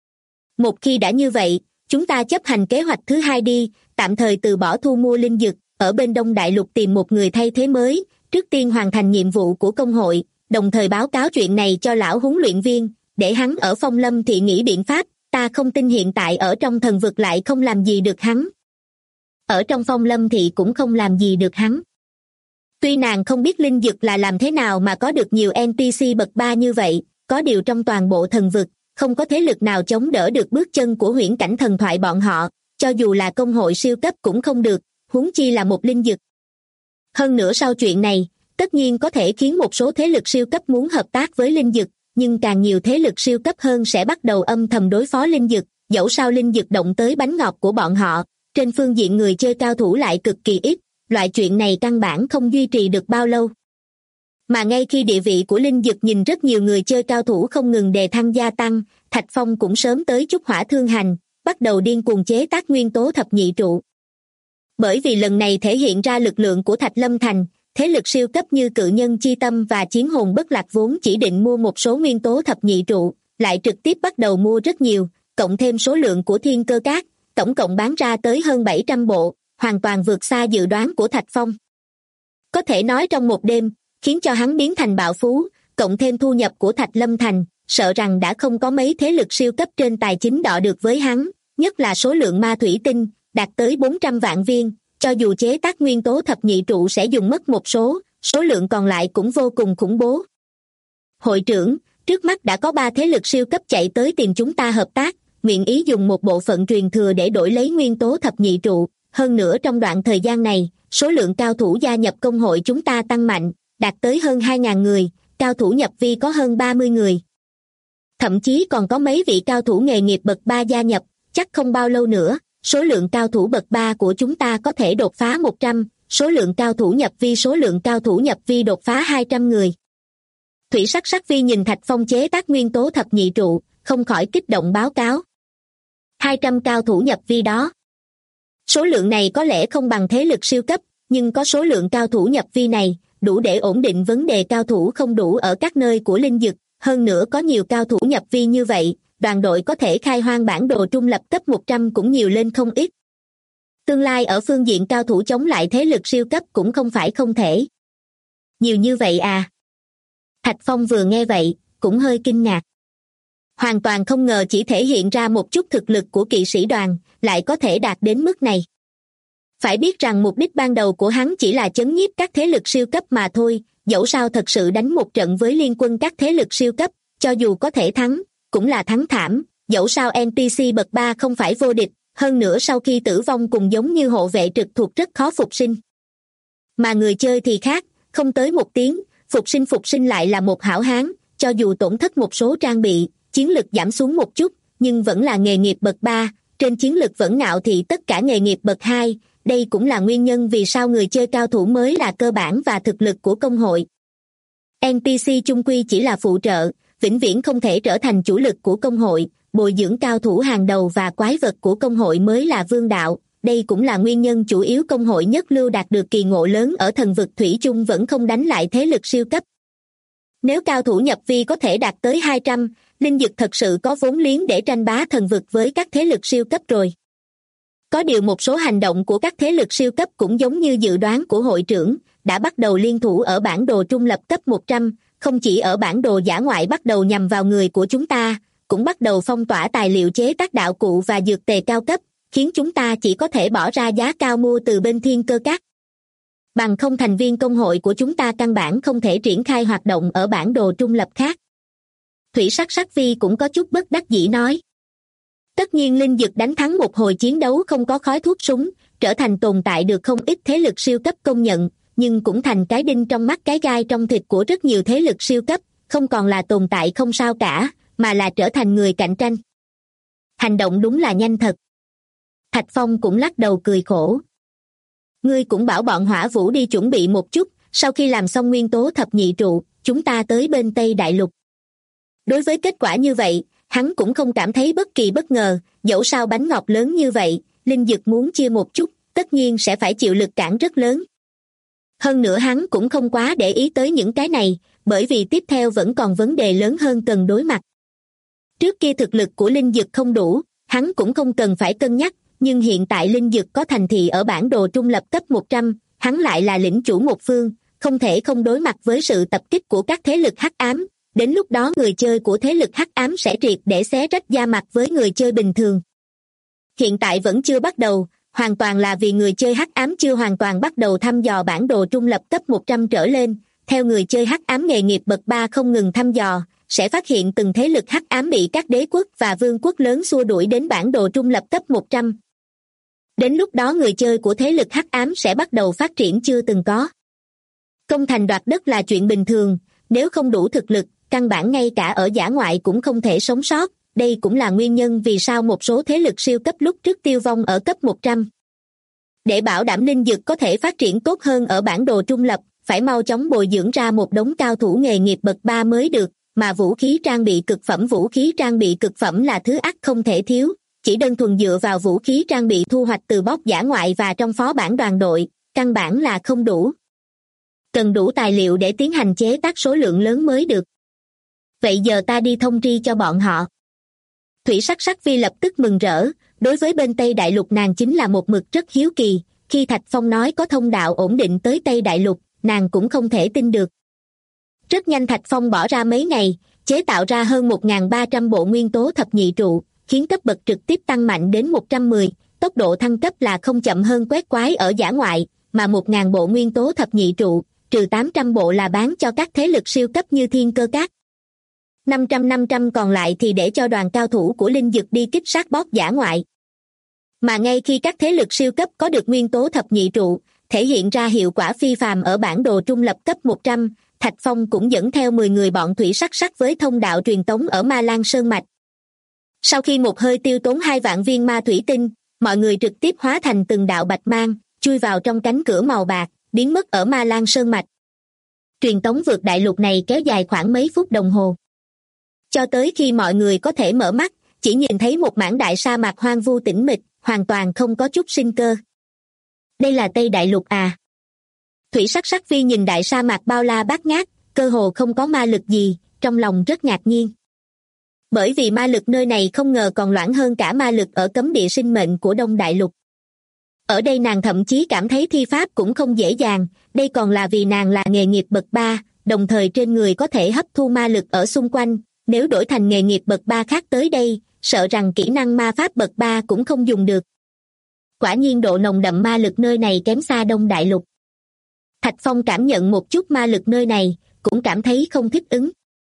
Một khi đã như vậy, chúng ta chấp hành kế hoạch thứ hai đi, tạm thời từ bỏ thu mua linh dực, ở bên Đông Đại Lục tìm một người thay thế mới, trước tiên hoàn thành nhiệm vụ của công hội, đồng thời báo cáo chuyện này cho lão huấn luyện viên, để hắn ở Phong Lâm Thị nghĩ biện pháp, ta không tin hiện tại ở trong thần vực lại không làm gì được hắn. Ở trong Phong Lâm Thị cũng không làm gì được hắn. Tuy nàng không biết linh dực là làm thế nào mà có được nhiều NPC bậc 3 như vậy, có điều trong toàn bộ thần vực, không có thế lực nào chống đỡ được bước chân của huyễn cảnh thần thoại bọn họ, cho dù là công hội siêu cấp cũng không được, huống chi là một linh dực. Hơn nữa sau chuyện này, tất nhiên có thể khiến một số thế lực siêu cấp muốn hợp tác với linh dực, nhưng càng nhiều thế lực siêu cấp hơn sẽ bắt đầu âm thầm đối phó linh dực, dẫu sao linh dực động tới bánh ngọt của bọn họ, trên phương diện người chơi cao thủ lại cực kỳ ít, loại chuyện này căn bản không duy trì được bao lâu. Mà ngay khi địa vị của linh dực nhìn rất nhiều người chơi cao thủ không ngừng đề thăng gia tăng, Thạch Phong cũng sớm tới Trúc Hỏa Thương Hành, bắt đầu điên cuồng chế tác nguyên tố thập nhị trụ. Bởi vì lần này thể hiện ra lực lượng của Thạch Lâm Thành, thế lực siêu cấp như Cự Nhân Chi Tâm và Chiến Hồn Bất Lạc vốn chỉ định mua một số nguyên tố thập nhị trụ, lại trực tiếp bắt đầu mua rất nhiều, cộng thêm số lượng của Thiên Cơ Các, tổng cộng bán ra tới hơn 700 bộ, hoàn toàn vượt xa dự đoán của Thạch Phong. Có thể nói trong một đêm, khiến cho hắn biến thành bạo phú, cộng thêm thu nhập của Thạch Lâm Thành, sợ rằng đã không có mấy thế lực siêu cấp trên tài chính đọ được với hắn, nhất là số lượng ma thủy tinh, đạt tới 400 vạn viên, cho dù chế tác nguyên tố thập nhị trụ sẽ dùng mất một số lượng còn lại cũng vô cùng khủng bố. Hội trưởng, trước mắt đã có 3 thế lực siêu cấp chạy tới tìm chúng ta hợp tác, nguyện ý dùng một bộ phận truyền thừa để đổi lấy nguyên tố thập nhị trụ, hơn nữa trong đoạn thời gian này, số lượng cao thủ gia nhập công hội chúng ta tăng mạnh, đạt tới hơn 2.000 người, cao thủ nhập vi có hơn 30 người. Thậm chí còn có mấy vị cao thủ nghề nghiệp bậc 3 gia nhập, chắc không bao lâu nữa, số lượng cao thủ bậc 3 của chúng ta có thể đột phá 100, số lượng cao thủ nhập vi đột phá 200 người. Thủy Sắc Sắc Vi nhìn Thạch Phong chế tác nguyên tố thập nhị trụ, không khỏi kích động báo cáo. 200 cao thủ nhập vi đó. Số lượng này có lẽ không bằng thế lực siêu cấp, nhưng có số lượng cao thủ nhập vi này, đủ để ổn định vấn đề cao thủ không đủ ở các nơi của linh dực, hơn nữa có nhiều cao thủ nhập vi như vậy, đoàn đội có thể khai hoang bản đồ trung lập cấp 100 cũng nhiều lên không ít. Tương lai ở phương diện cao thủ chống lại thế lực siêu cấp cũng không phải không thể. Nhiều như vậy à? Thạch Phong vừa nghe vậy, cũng hơi kinh ngạc. Hoàn toàn không ngờ chỉ thể hiện ra một chút thực lực của kỵ sĩ đoàn, lại có thể đạt đến mức này. Phải biết rằng mục đích ban đầu của hắn chỉ là chấn nhiếp các thế lực siêu cấp mà thôi, dẫu sao thật sự đánh một trận với liên quân các thế lực siêu cấp, cho dù có thể thắng, cũng là thắng thảm, dẫu sao NPC bậc 3 không phải vô địch, hơn nữa sau khi tử vong cùng giống như hộ vệ trực thuộc rất khó phục sinh. Mà người chơi thì khác, không tới một tiếng, phục sinh lại là một hảo hán, cho dù tổn thất một số trang bị, chiến lực giảm xuống một chút, nhưng vẫn là nghề nghiệp bậc 3, trên chiến lực vẫn ngạo thị tất cả nghề nghiệp bậc 2, đây cũng là nguyên nhân vì sao người chơi cao thủ mới là cơ bản và thực lực của công hội. NPC chung quy chỉ là phụ trợ, vĩnh viễn không thể trở thành chủ lực của công hội, bồi dưỡng cao thủ hàng đầu và quái vật của công hội mới là vương đạo, đây cũng là nguyên nhân chủ yếu công hội nhất lưu đạt được kỳ ngộ lớn ở thần vực thủy chung vẫn không đánh lại thế lực siêu cấp. Nếu cao thủ nhập vi có thể đạt tới 200, linh dực thật sự có vốn liếng để tranh bá thần vực với các thế lực siêu cấp rồi. Có điều một số hành động của các thế lực siêu cấp cũng giống như dự đoán của hội trưởng, đã bắt đầu liên thủ ở bản đồ trung lập cấp 100, không chỉ ở bản đồ dã ngoại bắt đầu nhằm vào người của chúng ta, cũng bắt đầu phong tỏa tài liệu chế tác đạo cụ và dược tề cao cấp, khiến chúng ta chỉ có thể bỏ ra giá cao mua từ bên Thiên Cơ Các. Bằng không thành viên công hội của chúng ta căn bản không thể triển khai hoạt động ở bản đồ trung lập khác. Thủy Sắc Sắc Vi cũng có chút bất đắc dĩ nói. Tất nhiên linh dực đánh thắng một hồi chiến đấu không có khói thuốc súng, trở thành tồn tại được không ít thế lực siêu cấp công nhận, nhưng cũng thành cái đinh trong mắt cái gai trong thịt của rất nhiều thế lực siêu cấp, không còn là tồn tại không sao cả, mà là trở thành người cạnh tranh. Hành động đúng là nhanh thật. Thạch Phong cũng lắc đầu cười khổ. Ngươi cũng bảo bọn Hỏa Vũ đi chuẩn bị một chút, sau khi làm xong nguyên tố thập nhị trụ, chúng ta tới bên Tây Đại Lục. Đối với kết quả như vậy, hắn cũng không cảm thấy bất kỳ bất ngờ, dẫu sao bánh ngọt lớn như vậy, linh dực muốn chia một chút, tất nhiên sẽ phải chịu lực cản rất lớn. Hơn nữa hắn cũng không quá để ý tới những cái này, bởi vì tiếp theo vẫn còn vấn đề lớn hơn cần đối mặt. Trước kia thực lực của linh dực không đủ, hắn cũng không cần phải cân nhắc, nhưng hiện tại linh dực có thành thị ở bản đồ trung lập cấp 100, hắn lại là lĩnh chủ một phương, không thể không đối mặt với sự tập kích của các thế lực hắc ám. Đến lúc đó người chơi của thế lực hắc ám sẽ triệt để xé rách da mặt với người chơi bình thường. Hiện tại vẫn chưa bắt đầu, hoàn toàn là vì người chơi hắc ám chưa hoàn toàn bắt đầu thăm dò bản đồ trung lập cấp 100 trở lên. Theo người chơi hắc ám nghề nghiệp bậc 3 không ngừng thăm dò, sẽ phát hiện từng thế lực hắc ám bị các đế quốc và vương quốc lớn xua đuổi đến bản đồ trung lập cấp 100. Đến lúc đó người chơi của thế lực hắc ám sẽ bắt đầu phát triển chưa từng có. Công thành đoạt đất là chuyện bình thường, nếu không đủ thực lực, căn bản ngay cả ở dã ngoại cũng không thể sống sót. Đây cũng là nguyên nhân vì sao một số thế lực siêu cấp lúc trước tiêu vong ở cấp 100. Để bảo đảm linh dược có thể phát triển tốt hơn ở bản đồ trung lập, phải mau chóng bồi dưỡng ra một đống cao thủ nghề nghiệp bậc 3 mới được, mà vũ khí trang bị cực phẩm là thứ ắt không thể thiếu. Chỉ đơn thuần dựa vào vũ khí trang bị thu hoạch từ boss dã ngoại và trong phó bản đoàn đội, căn bản là không đủ. Cần đủ tài liệu để tiến hành chế tác số lượng lớn mới được. Vậy giờ ta đi thông tri cho bọn họ. Thủy Sắc Sắc Vi lập tức mừng rỡ, đối với bên Tây Đại Lục nàng chính là một mực rất hiếu kỳ, khi Thạch Phong nói có thông đạo ổn định tới Tây Đại Lục, nàng cũng không thể tin được. Rất nhanh Thạch Phong bỏ ra mấy ngày, chế tạo ra hơn 1.300 bộ nguyên tố thập nhị trụ, khiến cấp bậc trực tiếp tăng mạnh đến 110, tốc độ thăng cấp là không chậm hơn quét quái ở dã ngoại, mà 1.000 bộ nguyên tố thập nhị trụ, trừ 800 bộ là bán cho các thế lực siêu cấp như Thiên Cơ Các. 500 còn lại thì để cho đoàn cao thủ của Linh Dực đi kích sát boss dã ngoại. Mà ngay khi các thế lực siêu cấp có được nguyên tố thập nhị trụ, thể hiện ra hiệu quả phi phàm ở bản đồ trung lập cấp 100, Thạch Phong cũng dẫn theo 10 người bọn Thủy Sắc Sắc với thông đạo truyền tống ở Ma Lan Sơn Mạch. Sau khi một hơi tiêu tốn 2 vạn viên ma thủy tinh, mọi người trực tiếp hóa thành từng đạo bạch mang, chui vào trong cánh cửa màu bạc, biến mất ở Ma Lan Sơn Mạch. Truyền tống vượt đại lục này kéo dài khoảng mấy phút đồng hồ. Cho tới khi mọi người có thể mở mắt, chỉ nhìn thấy một mảng đại sa mạc hoang vu tĩnh mịch, hoàn toàn không có chút sinh cơ. Đây là Tây Đại Lục à? Thủy Sắc Sắc Vi nhìn đại sa mạc bao la bát ngát, cơ hồ không có ma lực gì, trong lòng rất ngạc nhiên. Bởi vì ma lực nơi này không ngờ còn loãng hơn cả ma lực ở cấm địa sinh mệnh của Đông Đại Lục. Ở đây nàng thậm chí cảm thấy thi pháp cũng không dễ dàng, đây còn là vì nàng là nghề nghiệp bậc 3, đồng thời trên người có thể hấp thu ma lực ở xung quanh, nếu đổi thành nghề nghiệp bậc 3 khác tới đây, sợ rằng kỹ năng ma pháp bậc 3 cũng không dùng được. Quả nhiên độ nồng đậm ma lực nơi này kém xa Đông Đại Lục. Thạch Phong cảm nhận một chút ma lực nơi này, cũng cảm thấy không thích ứng.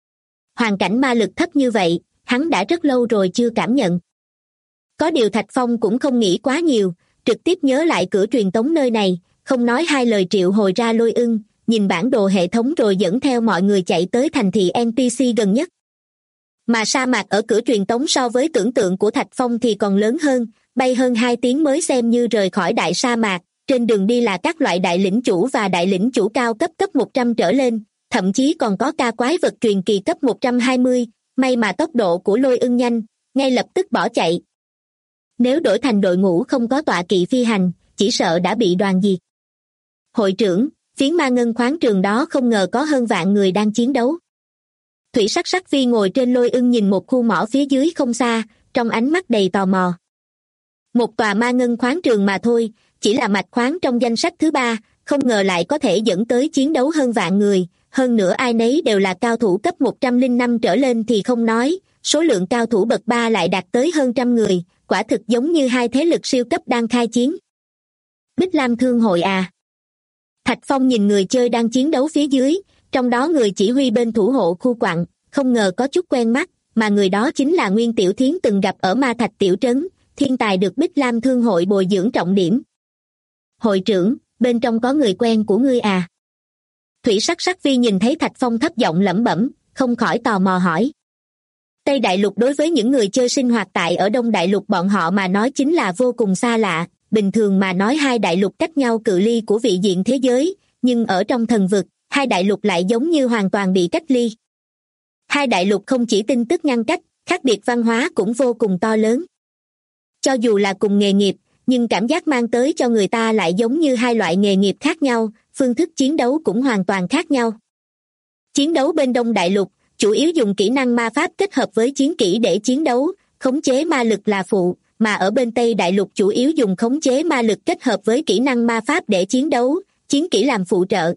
Hoàn cảnh ma lực thấp như vậy, hắn đã rất lâu rồi chưa cảm nhận. Có điều Thạch Phong cũng không nghĩ quá nhiều, trực tiếp nhớ lại cửa truyền tống nơi này, không nói hai lời triệu hồi ra Lôi Ưng, nhìn bản đồ hệ thống rồi dẫn theo mọi người chạy tới thành thị NPC gần nhất. Mà sa mạc ở cửa truyền tống so với tưởng tượng của Thạch Phong thì còn lớn hơn, bay hơn 2 tiếng mới xem như rời khỏi đại sa mạc, trên đường đi là các loại đại lĩnh chủ và đại lĩnh chủ cao cấp 100 trở lên, thậm chí còn có ca quái vật truyền kỳ cấp 120, may mà tốc độ của Lôi Ưng nhanh, ngay lập tức bỏ chạy. Nếu đổi thành đội ngũ không có tọa kỵ phi hành, chỉ sợ đã bị đoàn diệt. Hội trưởng, phiến ma ngân khoáng trường đó không ngờ có hơn vạn người đang chiến đấu. Thủy Sắc Sắc Vi ngồi trên Lôi Ưng nhìn một khu mỏ phía dưới không xa, trong ánh mắt đầy tò mò. Một tòa ma ngân khoáng trường mà thôi, chỉ là mạch khoáng trong danh sách thứ 3, không ngờ lại có thể dẫn tới chiến đấu hơn vạn người, hơn nữa ai nấy đều là cao thủ cấp 105 trở lên thì không nói, số lượng cao thủ bậc 3 lại đạt tới hơn trăm người, quả thực giống như hai thế lực siêu cấp đang khai chiến. Bích Lam Thương hội à? Thạch Phong nhìn người chơi đang chiến đấu phía dưới, trong đó người chỉ huy bên thủ hộ khu quặng, không ngờ có chút quen mắt, mà người đó chính là Nguyên Tiểu Thiến từng gặp ở Ma Thạch Tiểu Trấn, thiên tài được Bích Lam Thương hội bồi dưỡng trọng điểm. Hội trưởng, bên trong có người quen của ngươi à? Thủy Sắc Sắc Vi nhìn thấy Thạch Phong thấp giọng lẩm bẩm, không khỏi tò mò hỏi. Tây Đại Lục đối với những người chơi sinh hoạt tại ở Đông Đại Lục bọn họ mà nói chính là vô cùng xa lạ, bình thường mà nói hai đại lục cách nhau cự ly của vị diện thế giới, nhưng ở trong thần vực, hai đại lục lại giống như hoàn toàn bị cách ly. Hai đại lục không chỉ tin tức ngăn cách, khác biệt văn hóa cũng vô cùng to lớn. Cho dù là cùng nghề nghiệp, nhưng cảm giác mang tới cho người ta lại giống như hai loại nghề nghiệp khác nhau, phương thức chiến đấu cũng hoàn toàn khác nhau. Chiến đấu bên Đông Đại Lục, chủ yếu dùng kỹ năng ma pháp kết hợp với chiến kỹ để chiến đấu, khống chế ma lực là phụ, mà ở bên Tây Đại Lục chủ yếu dùng khống chế ma lực kết hợp với kỹ năng ma pháp để chiến đấu, chiến kỹ làm phụ trợ.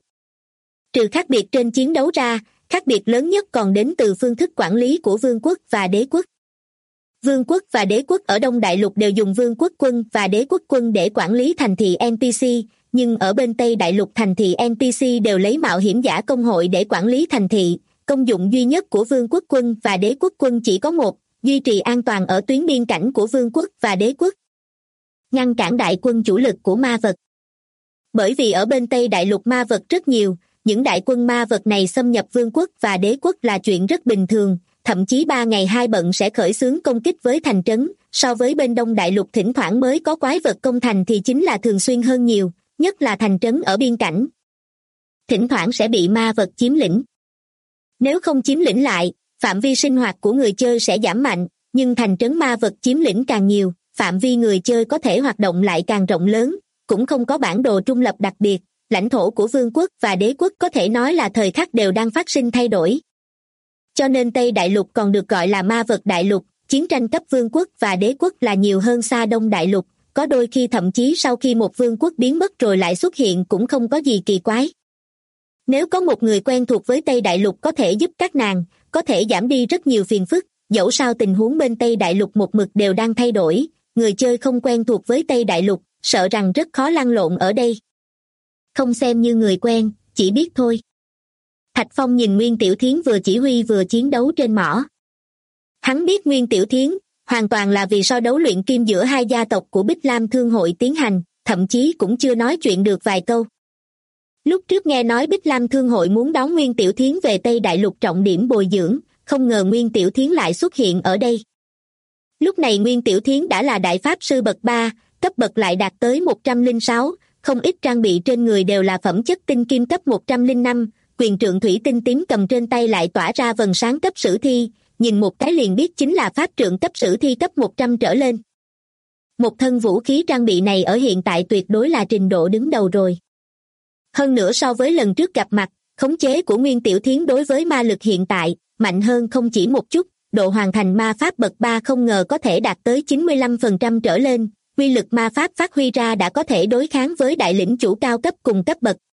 Trừ khác biệt trên chiến đấu ra, khác biệt lớn nhất còn đến từ phương thức quản lý của vương quốc và đế quốc. Vương quốc và đế quốc ở Đông Đại Lục đều dùng vương quốc quân và đế quốc quân để quản lý thành thị NPC, nhưng ở bên Tây Đại Lục thành thị NPC đều lấy mạo hiểm giả công hội để quản lý thành thị. Công dụng duy nhất của vương quốc quân và đế quốc quân chỉ có một, duy trì an toàn ở tuyến biên cảnh của vương quốc và đế quốc. ngăn cản đại quân chủ lực của ma vật. Bởi vì ở bên Tây Đại Lục ma vật rất nhiều, những đại quân ma vật này xâm nhập vương quốc và đế quốc là chuyện rất bình thường, thậm chí 3 ngày 2 bận sẽ khởi xướng công kích với thành trấn, so với bên Đông Đại Lục thỉnh thoảng mới có quái vật công thành thì chính là thường xuyên hơn nhiều, nhất là thành trấn ở biên cảnh. Thỉnh thoảng sẽ bị ma vật chiếm lĩnh. Nếu không chiếm lĩnh lại, phạm vi sinh hoạt của người chơi sẽ giảm mạnh, nhưng thành trấn ma vật chiếm lĩnh càng nhiều, phạm vi người chơi có thể hoạt động lại càng rộng lớn, cũng không có bản đồ trung lập đặc biệt, lãnh thổ của vương quốc và đế quốc có thể nói là thời khắc đều đang phát sinh thay đổi. Cho nên Tây Đại Lục còn được gọi là ma vật đại lục, chiến tranh cấp vương quốc và đế quốc là nhiều hơn xa Đông Đại Lục, có đôi khi thậm chí sau khi một vương quốc biến mất rồi lại xuất hiện cũng không có gì kỳ quái. Nếu có một người quen thuộc với Tây Đại Lục có thể giúp các nàng, có thể giảm đi rất nhiều phiền phức, dẫu sao tình huống bên Tây Đại Lục một mực đều đang thay đổi, người chơi không quen thuộc với Tây Đại Lục, sợ rằng rất khó lăn lộn ở đây. Không xem như người quen, chỉ biết thôi. Thạch Phong nhìn Nguyên Tiểu Thiến vừa chỉ huy vừa chiến đấu trên mỏ. Hắn biết Nguyên Tiểu Thiến, hoàn toàn là vì so đấu luyện kim giữa hai gia tộc của Bích Lam Thương hội tiến hành, thậm chí cũng chưa nói chuyện được vài câu. Lúc trước nghe nói Bích Lam Thương hội muốn đón Nguyên Tiểu Thiến về Tây Đại Lục trọng điểm bồi dưỡng, không ngờ Nguyên Tiểu Thiến lại xuất hiện ở đây. Lúc này Nguyên Tiểu Thiến đã là đại pháp sư bậc 3, cấp bậc lại đạt tới 106, không ít trang bị trên người đều là phẩm chất tinh kim cấp 105, quyền trượng thủy tinh tím cầm trên tay lại tỏa ra vầng sáng cấp sử thi, nhìn một cái liền biết chính là pháp trượng cấp sử thi cấp 100 trở lên. Một thân vũ khí trang bị này ở hiện tại tuyệt đối là trình độ đứng đầu rồi. Hơn nữa so với lần trước gặp mặt, khống chế của Nguyên Tiểu Thiến đối với ma lực hiện tại, mạnh hơn không chỉ một chút, độ hoàn thành ma pháp bậc 3 không ngờ có thể đạt tới 95% trở lên, quy lực ma pháp phát huy ra đã có thể đối kháng với đại lĩnh chủ cao cấp cùng cấp bậc.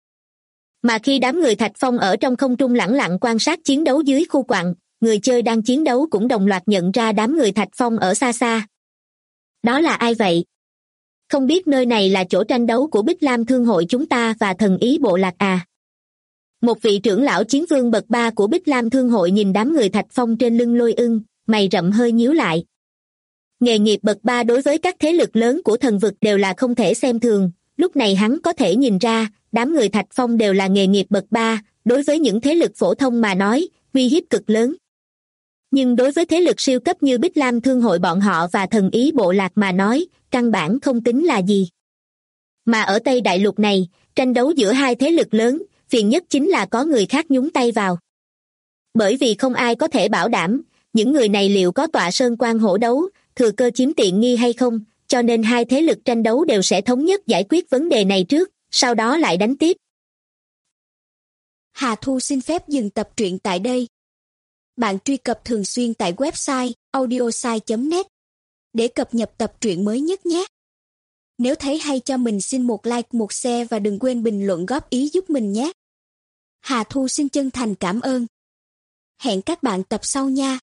Mà khi đám người Thạch Phong ở trong không trung lẳng lặng quan sát chiến đấu dưới khu quặng, người chơi đang chiến đấu cũng đồng loạt nhận ra đám người Thạch Phong ở xa xa. Đó là ai vậy? Không biết nơi này là chỗ tranh đấu của Bích Lam Thương hội chúng ta và thần ý bộ lạc à? Một vị trưởng lão chiến vương bậc 3 của Bích Lam Thương hội nhìn đám người Thạch Phong trên lưng Lôi Ưng, mày rậm hơi nhíu lại. Nghề nghiệp bậc 3 đối với các thế lực lớn của thần vực đều là không thể xem thường, lúc này hắn có thể nhìn ra, đám người Thạch Phong đều là nghề nghiệp bậc 3, đối với những thế lực phổ thông mà nói, uy hiếp cực lớn. Nhưng đối với thế lực siêu cấp như Bích Lam Thương hội bọn họ và thần ý bộ lạc mà nói, căn bản không tính là gì. Mà ở Tây Đại Lục này, tranh đấu giữa hai thế lực lớn, phiền nhất chính là có người khác nhúng tay vào. Bởi vì không ai có thể bảo đảm, những người này liệu có tọa sơn quan hổ đấu, thừa cơ chiếm tiện nghi hay không, cho nên hai thế lực tranh đấu đều sẽ thống nhất giải quyết vấn đề này trước, sau đó lại đánh tiếp. Hà Thu xin phép dừng tập truyện tại đây. Bạn truy cập thường xuyên tại website audiosai.net để cập nhật tập truyện mới nhất nhé. Nếu thấy hay cho mình xin một like, một share và đừng quên bình luận góp ý giúp mình nhé. Hà Thu xin chân thành cảm ơn. Hẹn các bạn tập sau nha.